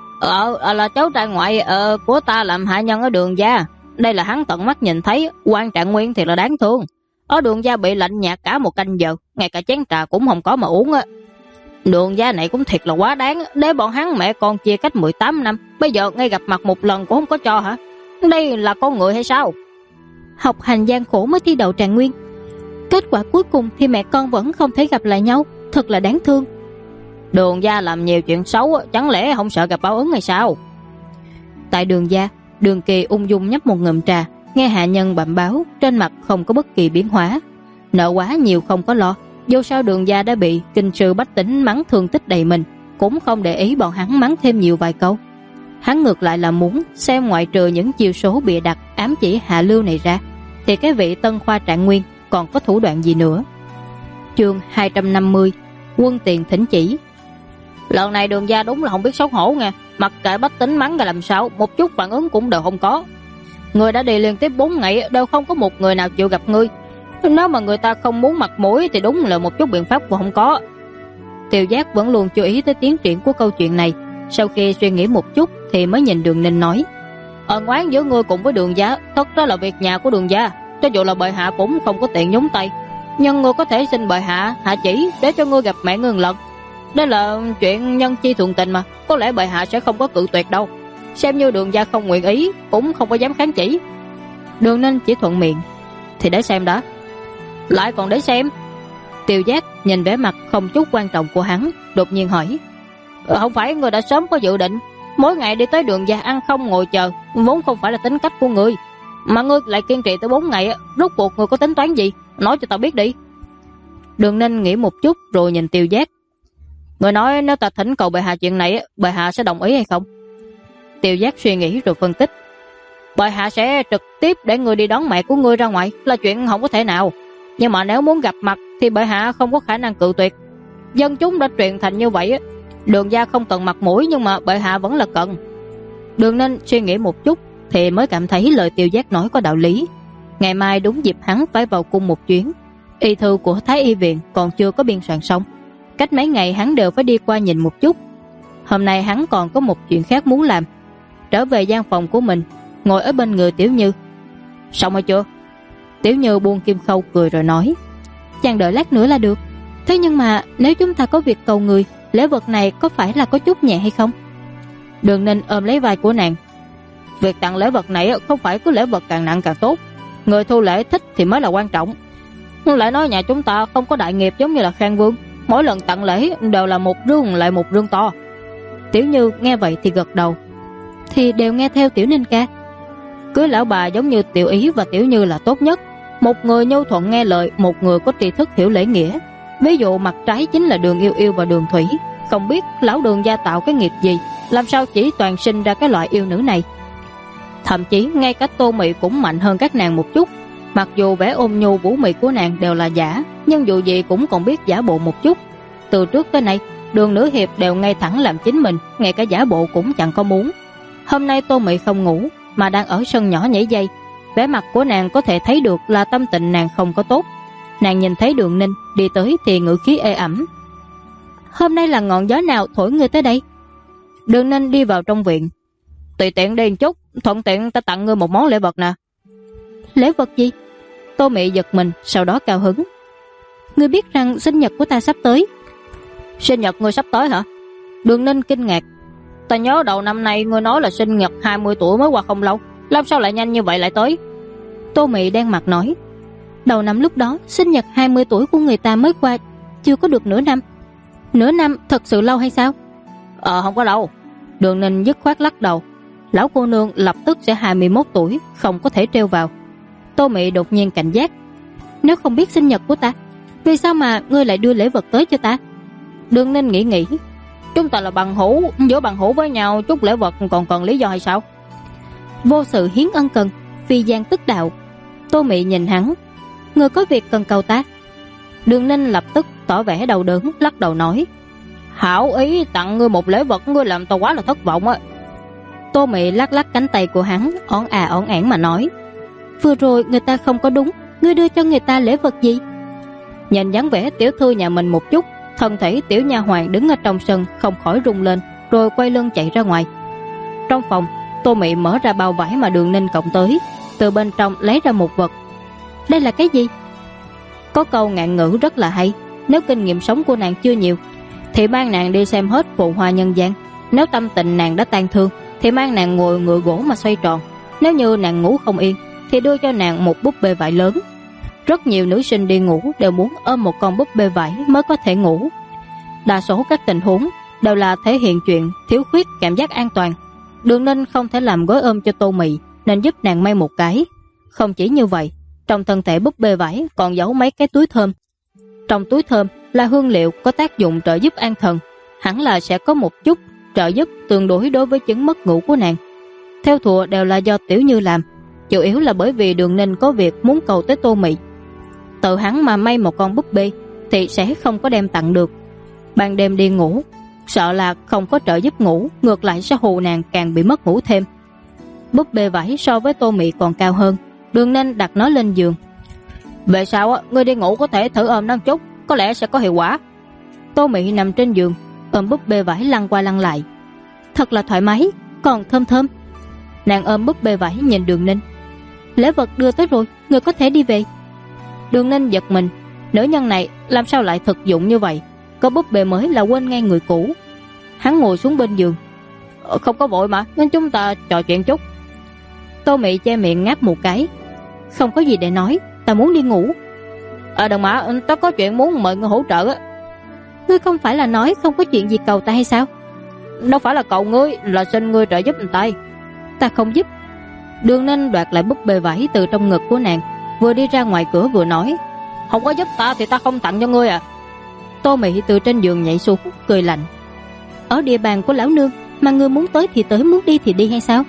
Là cháu trai ngoại của ta làm hạ nhân ở Đường gia. Đây là hắn tận mắt nhìn thấy. Quan Trạng Nguyên thì là đáng thương. Ở Đường gia bị lạnh nhạt cả 1 canh giờ, ngay cả chén trà cũng không có mà uống á. Đường gia này cũng thiệt là quá đáng. Để bọn hắn mẹ con chia cách 18 năm, bây giờ ngay gặp mặt một lần cũng không có cho hả? Đây là con người hay sao? Học hành gian khổ mới thi đậu Trạng Nguyên, kết quả cuối cùng thì mẹ con vẫn không thể gặp lại nhau, thật là đáng thương. Đường gia làm nhiều chuyện xấu, chẳng lẽ không sợ gặp báo ứng hay sao? Tại Đường gia, Đường Kỳ ung dung nhấp một ngụm trà, nghe hạ nhân bẩm báo, trên mặt không có bất kỳ biến hóa. Nợ quá nhiều không có lo, dù sao Đường gia đã bị kinh sư bách tính mắng thương tích đầy mình, cũng không để ý bọn hắn mắng thêm nhiều vài câu. Hắn ngược lại là muốn xem ngoại trừ những chiêu số bịa đặt ám chỉ hạ lưu này ra, thì cái vị Tân Khoa Trạng Nguyên còn có thủ đoạn gì nữa. Chương 250, Quân tiền thỉnh chỉ. Lần này Đường gia đúng là không biết xấu hổ nha. Mặc kệ bách tính mắng ra làm sao, một chút phản ứng cũng đều không có. Người đã đi liên tiếp 4 ngày đều không có một người nào chịu gặp ngươi. Nếu mà người ta không muốn mặt mũi thì đúng là một chút biện pháp cũng không có. Tiêu Giác vẫn luôn chú ý tới tiến triển của câu chuyện này. Sau khi suy nghĩ một chút thì mới nhìn Đường Ninh nói: Ngoán giữa ngươi cùng với Đường gia thật ra là việc nhà của Đường gia, cho dù là bệ hạ cũng không có tiện nhúng tay, nhưng ngươi có thể xin bệ hạ hạ chỉ để cho ngươi gặp mẹ ngươi lần. Đây là chuyện nhân chi thuận tình mà, có lẽ bệ hạ sẽ không có cự tuyệt đâu. Xem như Đường gia không nguyện ý, cũng không có dám kháng chỉ. Đường Ninh chỉ thuận miệng: Thì để xem đã. Lại còn để xem? Tiêu Giác nhìn vẻ mặt không chút quan trọng của hắn, đột nhiên hỏi: Không phải ngươi đã sớm có dự định mỗi ngày đi tới Đường gia ăn không ngồi chờ, vốn không phải là tính cách của ngươi, mà ngươi lại kiên trì tới 4 ngày, rốt cuộc ngươi có tính toán gì? Nói cho tao biết đi. Đường Ninh nghĩ một chút rồi nhìn Tiêu Giác: Ngươi nói nếu ta thỉnh cầu bệ hạ chuyện này, bệ hạ sẽ đồng ý hay không? Tiêu Giác suy nghĩ rồi phân tích: Bệ hạ sẽ trực tiếp để ngươi đi đón mẹ của ngươi ra ngoài, là chuyện không có thể nào. Nhưng mà nếu muốn gặp mặt thì bệ hạ không có khả năng cự tuyệt. Dân chúng đã truyền thành như vậy, Đường gia không cần mặt mũi, nhưng mà bệ hạ vẫn là cần. Đường Ninh suy nghĩ một chút thì mới cảm thấy lời Tiêu Giác nói có đạo lý. Ngày mai đúng dịp hắn phải vào cung một chuyến. Y thư của Thái Y viện còn chưa có biên soạn xong, cách mấy ngày hắn đều phải đi qua nhìn một chút. Hôm nay hắn còn có một chuyện khác muốn làm. Trở về gian phòng của mình, ngồi ở bên người Tiểu Như. Xong rồi chưa? Tiểu Như buông kim khâu cười rồi nói, chàng đợi lát nữa là được. Thế nhưng mà nếu chúng ta có việc cầu người, lễ vật này có phải là có chút nhẹ hay không? Đường Ninh ôm lấy vai của nàng. Việc tặng lễ vật này không phải cứ lễ vật càng nặng càng tốt, người thu lễ thích thì mới là quan trọng. Lại nói nhà chúng ta không có đại nghiệp giống như là Khang Vương, mỗi lần tặng lễ đều là một rương lại một rương to. Tiểu Như nghe vậy thì gật đầu. Thì đều nghe theo Tiểu Ninh ca. Cưới lão bà giống như Tiểu Ý và Tiểu Như là tốt nhất. Một người nhu thuận nghe lời, một người có tri thức hiểu lễ nghĩa. Ví dụ mặt trái chính là Đường Yêu Yêu và Đường Thủy. Không biết lão Đường gia tạo cái nghiệp gì, làm sao chỉ toàn sinh ra cái loại yêu nữ này. Thậm chí ngay cả Tô Mị cũng mạnh hơn các nàng một chút. Mặc dù vẻ ôn nhu vũ mị của nàng đều là giả, nhưng dù gì cũng còn biết giả bộ một chút. Từ trước tới nay, Đường nữ hiệp đều ngay thẳng làm chính mình, ngay cả giả bộ cũng chẳng có muốn. Hôm nay Tô Mị không ngủ mà đang ở sân nhỏ nhảy dây. Vẻ mặt của nàng có thể thấy được là tâm tình nàng không có tốt. Nàng nhìn thấy Đường Ninh đi tới thì ngữ khí ê ẩm. Hôm nay là ngọn gió nào thổi ngươi tới đây? Đường Ninh đi vào trong viện. Tùy tiện đi một chút, thuận tiện ta tặng ngươi một món lễ vật nè. Lễ vật gì? Tô Mị giật mình, sau đó cao hứng. Ngươi biết rằng sinh nhật của ta sắp tới. Sinh nhật ngươi sắp tới hả? Đường Ninh kinh ngạc. Ta nhớ đầu năm nay ngươi nói là sinh nhật 20 tuổi mới qua không lâu, làm sao lại nhanh như vậy lại tới? Tô Mị đen mặt nói, đầu năm lúc đó sinh nhật 20 tuổi của người ta mới qua chưa có được nửa năm. Nửa năm thật sự lâu hay sao? Không có đâu. Đường Ninh dứt khoát lắc đầu. Lão cô nương lập tức sẽ 21 tuổi, không có thể treo vào. Tô Mị đột nhiên cảnh giác. Nếu không biết sinh nhật của ta, vì sao mà ngươi lại đưa lễ vật tới cho ta? Đường Ninh nghĩ, chúng ta là bằng hữu, giữa bằng hữu với nhau chút lễ vật còn cần lý do hay sao? Vô sự hiến ân cần, phi gian tức đạo. Tô Mị nhìn hắn. Ngươi có việc cần cầu ta? Đường Ninh lập tức tỏ vẻ đau đớn, lắc đầu nói, hảo ý tặng ngươi một lễ vật, ngươi làm tao quá là thất vọng á. Tô Mị lắc lắc cánh tay của hắn, ỏn ỏn ẻn mà nói, vừa rồi người ta không có đúng, ngươi đưa cho người ta lễ vật gì? Nhìn dáng vẻ tiểu thư nhà mình một chút, thân thể tiểu nha hoàn đứng ở trong sân không khỏi rung lên, rồi quay lưng chạy ra ngoài. Trong phòng, Tô Mị mở ra bao vải mà Đường Ninh cộng tới, từ bên trong lấy ra một vật. Đây là cái gì? Có câu ngạn ngữ rất là hay, nếu kinh nghiệm sống của nàng chưa nhiều thì mang nàng đi xem hết phụ hoa nhân gian. Nếu tâm tình nàng đã tan thương thì mang nàng ngồi ngựa gỗ mà xoay tròn. Nếu như nàng ngủ không yên thì đưa cho nàng một búp bê vải lớn. Rất nhiều nữ sinh đi ngủ đều muốn ôm một con búp bê vải mới có thể ngủ. Đa số các tình huống đều là thể hiện chuyện thiếu khuyết cảm giác an toàn. Đường Ninh không thể làm gối ôm cho Tô Mị nên giúp nàng may một cái. Không chỉ như vậy, trong thân thể búp bê vải còn giấu mấy cái túi thơm. Trong túi thơm là hương liệu có tác dụng trợ giúp an thần, hẳn là sẽ có một chút trợ giúp tương đối đối với chứng mất ngủ của nàng. Theo thùa đều là do Tiểu Như làm, chủ yếu là bởi vì Đường Ninh có việc muốn cầu tới Tô Mị. Tự hắn mà may một con búp bê thì sẽ không có đem tặng được. Ban đêm đi ngủ, sợ là không có trợ giúp ngủ, ngược lại sẽ hù nàng càng bị mất ngủ thêm. Búp bê vải so với Tô Mị còn cao hơn, Đường Ninh đặt nó lên giường. Về sau ngươi đi ngủ có thể thử ôm nó chút, có lẽ sẽ có hiệu quả. Tô Mị nằm trên giường, ôm búp bê vải lăn qua lăn lại. Thật là thoải mái, còn thơm thơm. Nàng ôm búp bê vải nhìn Đường Ninh. Lễ vật đưa tới rồi, ngươi có thể đi về. Đường Ninh giật mình, nữ nhân này làm sao lại thực dụng như vậy, có búp bê mới là quên ngay người cũ. Hắn ngồi xuống bên giường. Không có vội mà, nên chúng ta trò chuyện chút. Tô Mị che miệng ngáp một cái. Không có gì để nói, ta muốn đi ngủ. Đừng mà, ta có chuyện muốn mời ngươi hỗ trợ á. Ngươi không phải là nói không có chuyện gì cầu ta hay sao? Đâu phải là cầu ngươi, là xin ngươi trợ giúp tay. Ta không giúp. Đường Ninh đoạt lại búp bê vải từ trong ngực của nàng, vừa đi ra ngoài cửa vừa nói, không có giúp ta thì ta không tặng cho ngươi à. Tô Mị từ trên giường nhảy xuống, cười lạnh. Ở địa bàn của lão nương mà ngươi muốn tới thì tới, muốn đi thì đi hay sao?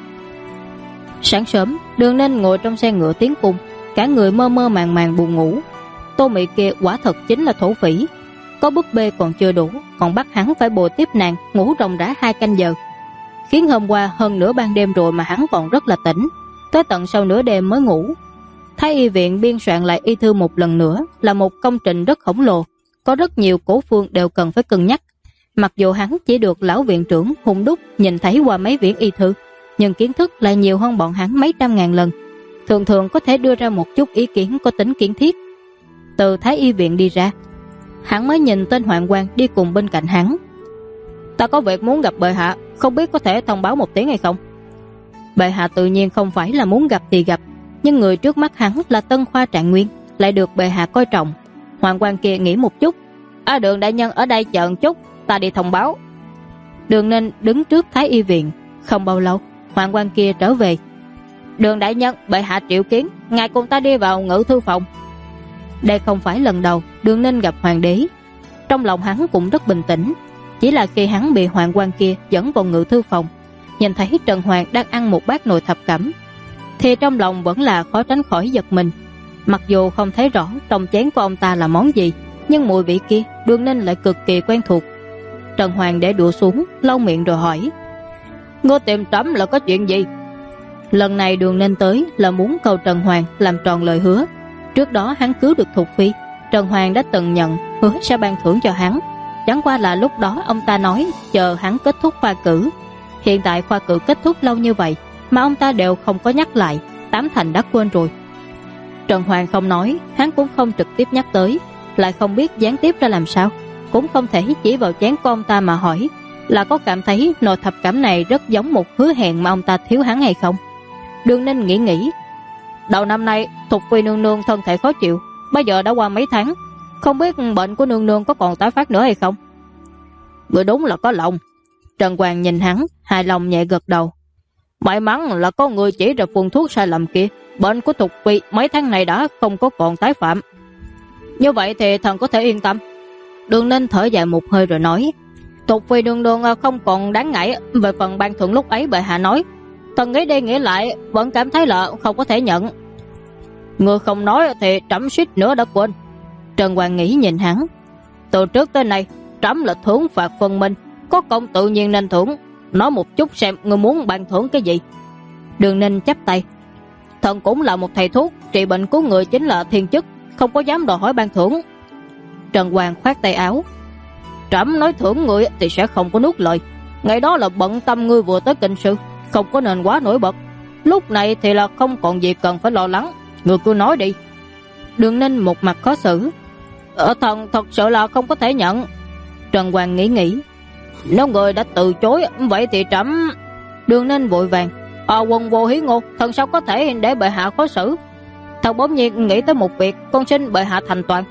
Sáng sớm, Đường Ninh ngồi trong xe ngựa tiến cung, cả người mơ mơ màng màng buồn ngủ. Tô Mị kia quả thật chính là thổ phỉ, có búp bê còn chưa đủ, còn bắt hắn phải bồi tiếp nàng ngủ ròng rã 2 canh giờ, khiến hôm qua hơn nửa ban đêm rồi mà hắn còn rất là tỉnh, tới tận sau nửa đêm mới ngủ. Thái y viện biên soạn lại y thư một lần nữa là một công trình rất khổng lồ, có rất nhiều cổ phương đều cần phải cân nhắc. Mặc dù hắn chỉ được lão viện trưởng Hùng Đúc nhìn thấy qua mấy quyển y thư, nhưng kiến thức lại nhiều hơn bọn hắn mấy trăm ngàn lần, thường thường có thể đưa ra một chút ý kiến có tính kiến thiết. Từ Thái y viện đi ra, hắn mới nhìn tên hoạn quan đi cùng bên cạnh hắn. Ta có việc muốn gặp bệ hạ, không biết có thể thông báo một tiếng hay không? Bệ hạ tự nhiên không phải là muốn gặp thì gặp, nhưng người trước mắt hắn là Tân Khoa Trạng Nguyên, lại được bệ hạ coi trọng. Hoạn quan kia nghĩ một chút. Đường đại nhân ở đây chờ một chút, ta đi thông báo. Đường Ninh đứng trước Thái y viện. Không bao lâu, hoạn quan kia trở về. Đường đại nhân, bệ hạ triệu kiến, ngài cùng ta đi vào ngự thư phòng. Đây không phải lần đầu Đường Ninh gặp hoàng đế. Trong lòng hắn cũng rất bình tĩnh. Chỉ là khi hắn bị hoạn quan kia dẫn vào ngự thư phòng, nhìn thấy Trần Hoàng đang ăn một bát nồi thập cẩm, thì trong lòng vẫn là khó tránh khỏi giật mình. Mặc dù không thấy rõ trong chén của ông ta là món gì, nhưng mùi vị kia Đường Ninh lại cực kỳ quen thuộc. Trần Hoàng để đũa xuống, lau miệng rồi hỏi: Ngươi tìm trẫm là có chuyện gì? Lần này Đường Ninh tới là muốn cầu Trần Hoàng làm tròn lời hứa. Trước đó hắn cứu được Thục Phi, Trần Hoàng đã từng nhận hứa sẽ ban thưởng cho hắn. Chẳng qua là lúc đó ông ta nói chờ hắn kết thúc khoa cử. Hiện tại khoa cử kết thúc lâu như vậy mà ông ta đều không có nhắc lại, tám thành đã quên rồi. Trần Hoàng không nói, hắn cũng không trực tiếp nhắc tới, lại không biết gián tiếp ra làm sao, cũng không thể chỉ vào chén của ông ta mà hỏi là có cảm thấy nồi thập cẩm này rất giống một hứa hẹn mà ông ta thiếu hắn hay không. Đường Ninh nghĩ, đầu năm nay Thục Phi nương nương thân thể khó chịu, bây giờ đã qua mấy tháng, không biết bệnh của nương nương có còn tái phát nữa hay không. Người đúng là có lòng. Trần Hoàng nhìn hắn, hài lòng nhẹ gật đầu. May mắn là có người chỉ ra phương thuốc sai lầm kia, bệnh của Thục Phi mấy tháng này đã không có còn tái phạm. Như vậy thì thần có thể yên tâm. Đường Ninh thở dài một hơi rồi nói: Thục Phi nương nương không còn đáng ngại. Về phần ban thưởng lúc ấy bệ hạ nói, thần nghĩ đi nghĩ lại vẫn cảm thấy là không có thể nhận. Người không nói thì trẫm suýt nữa đã quên. Trần Hoàng nghĩ nhìn hắn. Từ trước tới nay trẫm là thưởng phạt phân minh, có công tự nhiên nên thưởng. Nói một chút xem người muốn ban thưởng cái gì. Đường Ninh chắp tay: Thần cũng là một thầy thuốc, trị bệnh của người chính là thiên chức, không có dám đòi hỏi ban thưởng. Trần Hoàng khoát tay áo: Trẫm nói thưởng người thì sẽ không có nuốt lời. Ngày đó là bận tâm ngươi vừa tới kinh sư, không có nên quá nổi bật. Lúc này thì là không còn gì cần phải lo lắng, người cứ nói đi. Đường Ninh một mặt khó xử: Thần thật sự là không có thể nhận. Trần Hoàng nghĩ, nếu người đã từ chối vậy thì trẫm... Đường Ninh vội vàng: Quần vô hí ngô, thần sao có thể để bệ hạ khó xử. Thần bỗng nhiên nghĩ tới một việc, con xin bệ hạ thành toàn.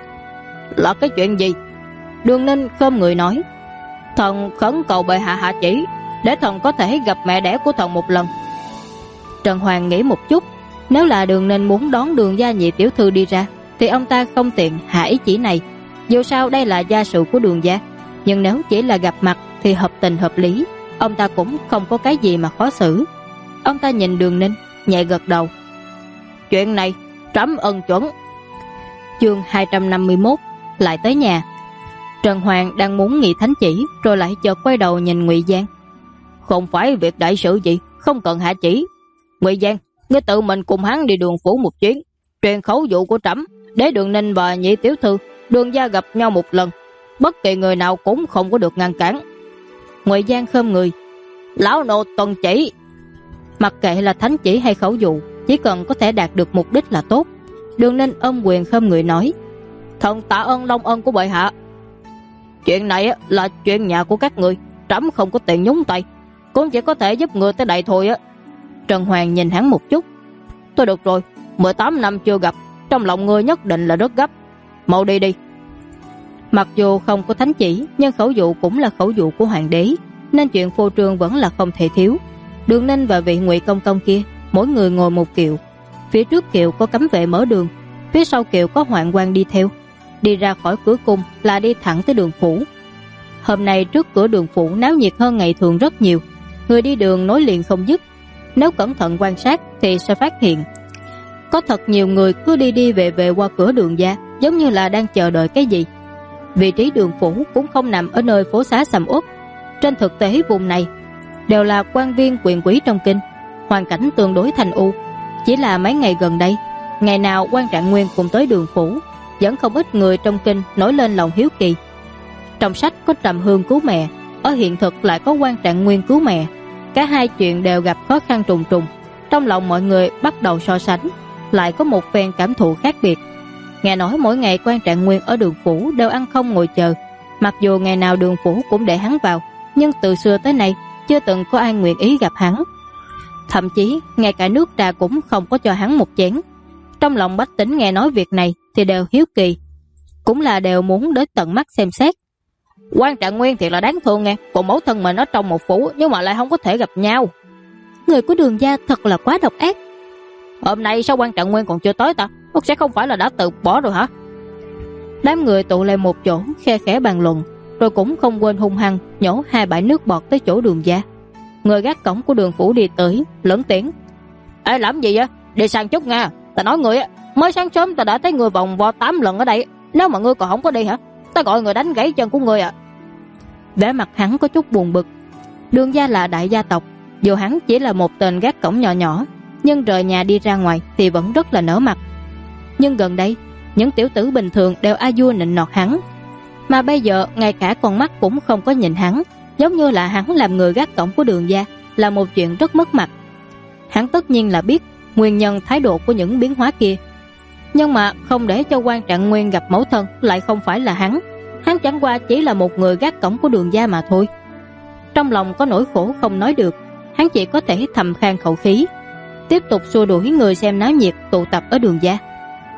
Là cái chuyện gì? Đường Ninh khom người nói: Thần khẩn cầu bệ hạ hạ chỉ, để thần có thể gặp mẹ đẻ của thần một lần. Trần Hoàng nghĩ một chút, nếu là Đường Ninh muốn đón Đường gia nhị tiểu thư đi ra thì ông ta không tiện hạ ý chỉ này. Dù sao đây là gia sự của Đường gia, nhưng nếu chỉ là gặp mặt thì hợp tình hợp lý, ông ta cũng không có cái gì mà khó xử. Ông ta nhìn Đường Ninh nhẹ gật đầu: Chuyện này trẫm ân chuẩn. Chương 251 lại tới nhà. Trần Hoàng đang muốn nghị thánh chỉ, rồi lại chợt quay đầu nhìn Ngụy Giang: Không phải việc đại sự gì, không cần hạ chỉ. Ngụy Giang, ngươi tự mình cùng hắn đi Đường phủ một chuyến, truyền khẩu dụ của trẫm, để Đường Ninh và nhị tiểu thư Đường gia gặp nhau một lần, bất kỳ người nào cũng không có được ngăn cản. Ngụy Giang khom người: Lão nô tuân chỉ. Mặc kệ là thánh chỉ hay khẩu dụ, chỉ cần có thể đạt được mục đích là tốt. Đường Ninh ôm quyền khom người nói: Thần tạ ơn long ân của bệ hạ. Chuyện này là chuyện nhà của các người, trẫm không có tiền nhúng tay, cũng chỉ có thể giúp người tới đây thôi á. Trần Hoàng nhìn hắn một chút: Thôi được rồi, 18 năm chưa gặp, trong lòng người nhất định là rất gấp, mau đi đi. Mặc dù không có thánh chỉ, nhưng khẩu dụ cũng là khẩu dụ của hoàng đế, nên chuyện phô trương vẫn là không thể thiếu. Đường Ninh và vị Ngụy công công kia mỗi người ngồi một kiệu, phía trước kiệu có cấm vệ mở đường, phía sau kiệu có hoạn quan đi theo. Đi ra khỏi cửa cung là đi thẳng tới Đường phủ. Hôm nay trước cửa Đường phủ náo nhiệt hơn ngày thường rất nhiều, người đi đường nối liền không dứt. Nếu cẩn thận quan sát thì sẽ phát hiện có thật nhiều người cứ đi đi về về qua cửa Đường gia, giống như là đang chờ đợi cái gì. Vị trí Đường phủ cũng không nằm ở nơi phố xá sầm uất. Trên thực tế vùng này đều là quan viên quyền quý trong kinh, hoàn cảnh tương đối thành u. Chỉ là mấy ngày gần đây ngày nào Quan Trạng Nguyên cùng tới Đường phủ, vẫn không ít người trong kinh nổi lên lòng hiếu kỳ. Trong sách có Trầm Hương cứu mẹ, ở hiện thực lại có Quan Trạng Nguyên cứu mẹ. Cả hai chuyện đều gặp khó khăn trùng trùng. Trong lòng mọi người bắt đầu so sánh, lại có một phen cảm thụ khác biệt. Nghe nói mỗi ngày Quan Trạng Nguyên ở Đường phủ đều ăn không ngồi chờ. Mặc dù ngày nào Đường phủ cũng để hắn vào, nhưng từ xưa tới nay chưa từng có ai nguyện ý gặp hắn. Thậm chí ngay cả nước trà cũng không có cho hắn một chén. Trong lòng bách tính nghe nói việc này thì đều hiếu kỳ, cũng là đều muốn đến tận mắt xem xét. Quan Trạng Nguyên thiệt là đáng thương nghe, cùng mẫu thân mình ở trong một phủ nhưng mà lại không có thể gặp nhau. Người của Đường gia thật là quá độc ác. Hôm nay sao Quan Trạng Nguyên còn chưa tới ta? Sẽ không phải là đã từ bỏ rồi hả? Đám người tụ lại một chỗ khe khẽ bàn luận, rồi cũng không quên hung hăng nhổ 2 bãi nước bọt tới chỗ Đường gia. Người gác cổng của Đường phủ đi tới lớn tiếng: Ê, làm gì vậy? Đi sang chút nha. Ta nói người á, mới sáng sớm ta đã thấy người vòng vo 8 lần ở đây. Nếu mà ngươi còn không có đi hả, ta gọi người đánh gãy chân của ngươi à. Vẻ mặt hắn có chút buồn bực. Đường gia là đại gia tộc, dù hắn chỉ là một tên gác cổng nhỏ nhỏ, nhưng rời nhà đi ra ngoài thì vẫn rất là nở mặt. Nhưng gần đây những tiểu tử bình thường đều a vua nịnh nọt hắn, mà bây giờ ngay cả con mắt cũng không có nhìn hắn, giống như là hắn làm người gác cổng của Đường gia là một chuyện rất mất mặt. Hắn tất nhiên là biết nguyên nhân thái độ của những biến hóa kia, nhưng mà không để cho Quan Trạng Nguyên gặp mẫu thân lại không phải là hắn. Hắn chẳng qua chỉ là một người gác cổng của Đường gia mà thôi. Trong lòng có nỗi khổ không nói được, hắn chỉ có thể thầm khan khẩu khí, tiếp tục xua đuổi người xem náo nhiệt tụ tập ở Đường gia.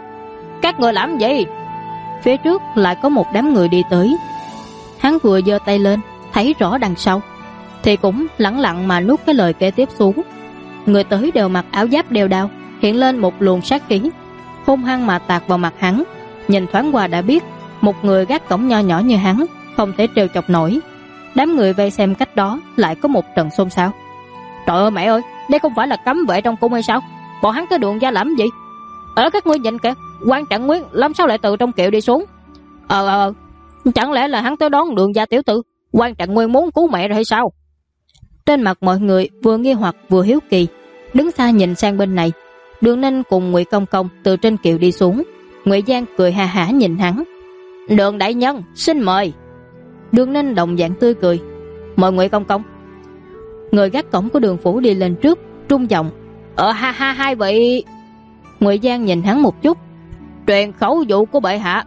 Các người làm gì? Phía trước lại có một đám người đi tới. Hắn vừa giơ tay lên, thấy rõ đằng sau thì cũng lẳng lặng mà nuốt cái lời kế tiếp xuống. Người tới đều mặc áo giáp đeo đao, hiện lên một luồng sát khí, hung hăng mà tạt vào mặt hắn. Nhìn thoáng qua đã biết một người gác cổng nho nhỏ như hắn không thể trêu chọc nổi. Đám người vây xem cách đó lại có một trận xôn xao. Trời ơi mẹ ơi, đây không phải là cấm vệ trong cung hay sao? Bọn hắn tới Đường gia làm gì? Ở các ngươi nhìn kìa, Quan Trạng Nguyên làm sao lại từ trong kiệu đi xuống? Chẳng lẽ là hắn tới đón Đường gia tiểu tử? Quan Trạng Nguyên muốn cứu mẹ rồi hay sao? Trên mặt mọi người vừa nghi hoặc vừa hiếu kỳ, đứng xa nhìn sang bên này. Đường Ninh cùng Ngụy Công Công từ trên kiệu đi xuống. Ngụy Giang cười ha hả nhìn hắn. Đường đại nhân, xin mời. Đường Ninh đồng dạng tươi cười. Mời Ngụy Công Công. Người gác cổng của Đường phủ đi lên trước, trung giọng: hai vị. Ngụy Giang nhìn hắn một chút. Truyền khẩu dụ của bệ hạ.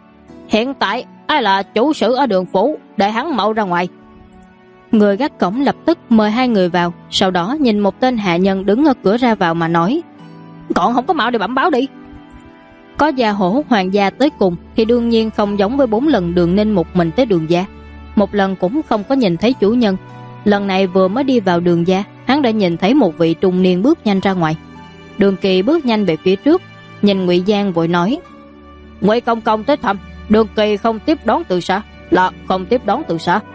Hiện tại ai là chủ sử ở Đường phủ, để hắn mau ra ngoài. Người gác cổng lập tức mời 2 người vào, sau đó nhìn một tên hạ nhân đứng ở cửa ra vào mà nói: Còn không có mạo đi bẩm báo đi. Có gia hổ hoàng gia tới cùng thì đương nhiên không giống với 4 lần Đường Ninh một mình tới Đường gia. Một lần cũng không có nhìn thấy chủ nhân. Lần này vừa mới đi vào Đường gia, hắn đã nhìn thấy một vị trung niên bước nhanh ra ngoài. Đường Kỳ bước nhanh về phía trước, nhìn Ngụy Giang vội nói: Ngụy Công Công tới thăm. Đường Kỳ không tiếp đón từ xa. Là không tiếp đón từ xa.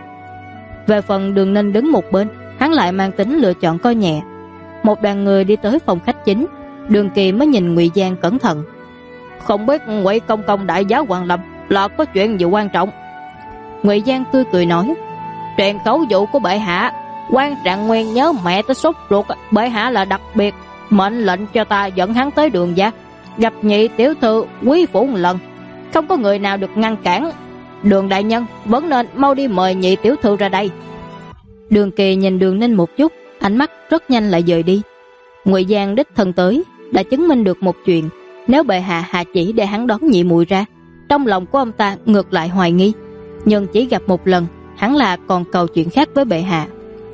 Về phần Đường Ninh đứng một bên, hắn lại mang tính lựa chọn coi nhẹ. Một đoàn người đi tới phòng khách chính, Đường Kỳ mới nhìn Ngụy Giang cẩn thận. Không biết Ngụy Công Công đại giáo hoàng lâm là có chuyện gì quan trọng? Ngụy Giang tươi cười nói: Truyền khẩu dụ của bệ hạ, Quan Trạng Nguyên nhớ mẹ tới sốt ruột, bệ hạ là đặc biệt mệnh lệnh cho ta dẫn hắn tới Đường gia, gặp nhị tiểu thư quý phủ một lần, không có người nào được ngăn cản. Đường đại nhân vẫn nên mau đi mời nhị tiểu thư ra đây. Đường Kỳ nhìn Đường Ninh một chút, ánh mắt rất nhanh lại dời đi. Ngụy Giang đích thân tới đã chứng minh được một chuyện: nếu bệ hạ hạ chỉ để hắn đón nhị muội ra, trong lòng của ông ta ngược lại hoài nghi. Nhưng chỉ gặp một lần, hắn là còn cầu chuyện khác với bệ hạ.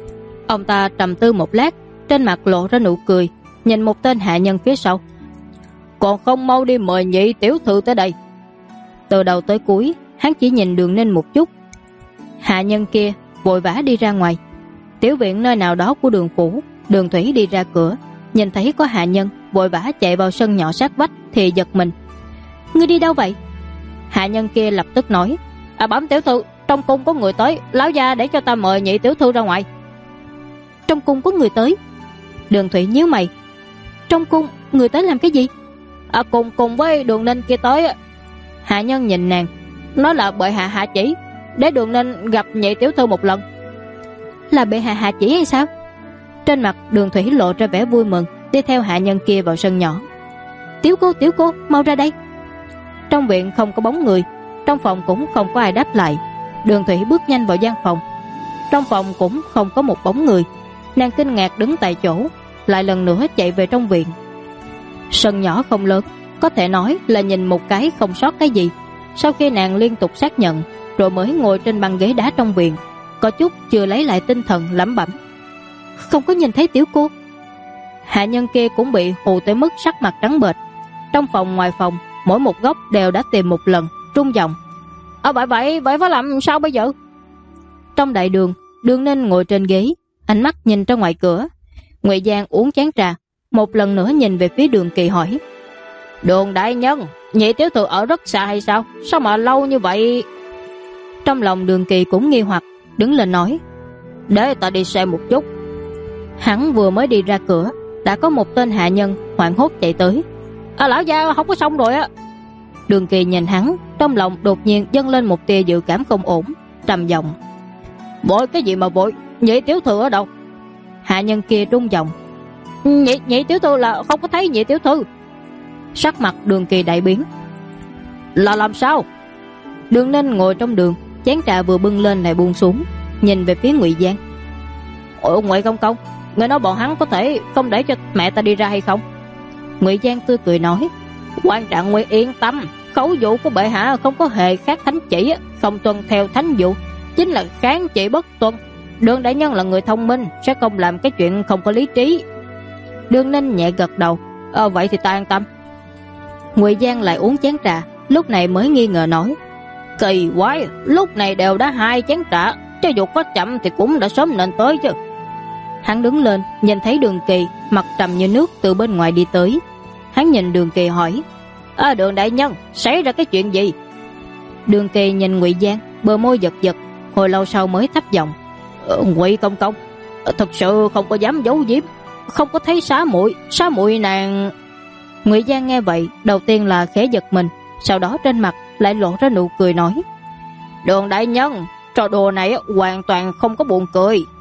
Ông ta trầm tư một lát, trên mặt lộ ra nụ cười, nhìn một tên hạ nhân phía sau: Còn không mau đi mời nhị tiểu thư tới đây. Từ đầu tới cuối hắn chỉ nhìn Đường Ninh một chút. Hạ nhân kia vội vã đi ra ngoài. Tiểu viện nơi nào đó của Đường phủ, Đường Thủy đi ra cửa, nhìn thấy có hạ nhân vội vã chạy vào sân nhỏ sát vách thì giật mình. Ngươi đi đâu vậy? Hạ nhân kia lập tức nói: Bẩm tiểu thư, trong cung có người tới, lão gia để cho ta mời nhị tiểu thư ra ngoài. Trong cung có người tới? Đường Thủy nhíu mày. Trong cung người tới làm cái gì? Cùng với Đường Ninh kia tới. Hạ nhân nhìn nàng, nói là bệ hạ hạ chỉ để Đường Ninh gặp nhị tiểu thư một lần. Là bệ hạ hạ chỉ hay sao? Trên mặt Đường Thủy lộ ra vẻ vui mừng, đi theo hạ nhân kia vào sân nhỏ. Tiểu cô, mau ra đây. Trong viện không có bóng người, trong phòng cũng không có ai đáp lại. Đường Thủy bước nhanh vào gian phòng. Trong phòng cũng không có một bóng người. Nàng kinh ngạc đứng tại chỗ, lại lần nữa chạy về trong viện. Sân nhỏ không lớn, có thể nói là nhìn một cái không sót cái gì. Sau khi nàng liên tục xác nhận, rồi mới ngồi trên băng ghế đá trong viện, có chút chưa lấy lại tinh thần, lẩm bẩm: không có nhìn thấy tiểu cô. Hạ nhân kia cũng bị hù tới mức sắc mặt trắng bệch. Trong phòng ngoài phòng, mỗi một góc đều đã tìm một lần, trung giọng: vậy phải làm sao bây giờ? Trong đại đường, Đường Ninh ngồi trên ghế, ánh mắt nhìn ra ngoài cửa. Ngụy Giang uống chén trà, một lần nữa nhìn về phía Đường Kỳ hỏi: Đường đại nhân, nhị tiểu thư ở rất xa hay sao? Sao mà lâu như vậy? Trong lòng Đường Kỳ cũng nghi hoặc, đứng lên nói: để ta đi xem một chút. Hắn vừa mới đi ra cửa, đã có một tên hạ nhân hoảng hốt chạy tới: lão gia không có xong rồi á. Đường Kỳ nhìn hắn, trong lòng đột nhiên dâng lên một tia dự cảm không ổn, trầm giọng: vội cái gì mà vội, nhị tiểu thư ở đâu? Hạ nhân kia rung giọng: nhị tiểu thư là không có thấy nhị tiểu thư. Sắc mặt Đường Kỳ đại biến: là làm sao? Đường Ninh ngồi trong đường, chén trà vừa bưng lên lại buông xuống, nhìn về phía Ngụy Giang: ủa Ngụy công công, người nói bọn hắn có thể không để cho mẹ ta đi ra hay không? Ngụy Giang tươi cười nói: quan trạng Ngụy yên tâm, khẩu dụ của bệ hạ không có hề khác thánh chỉ, không tuân theo thánh dụ chính là kháng chỉ bất tuân. Đường đại nhân là người thông minh, sẽ không làm cái chuyện không có lý trí. Đường Ninh nhẹ gật đầu: vậy thì ta an tâm. Ngụy Giang lại uống chén trà, lúc này mới nghi ngờ nói: kỳ quái, lúc này đều đã 2 chén trà, cho dù có chậm thì cũng đã sớm nên tới chứ. Hắn đứng lên, nhìn thấy Đường Kỳ mặt trầm như nước từ bên ngoài đi tới. Hắn nhìn Đường Kỳ hỏi: Đường đại nhân, xảy ra cái chuyện gì? Đường Kỳ nhìn Ngụy Giang, bờ môi giật giật, hồi lâu sau mới thấp giọng: Ngụy công công, thật sự không có dám giấu giếm, không có thấy xá muội nàng. Ngụy Giang nghe vậy, đầu tiên là khẽ giật mình, sau đó trên mặt lại lộ ra nụ cười nói: Đường đại nhân, trò đùa này hoàn toàn không có buồn cười.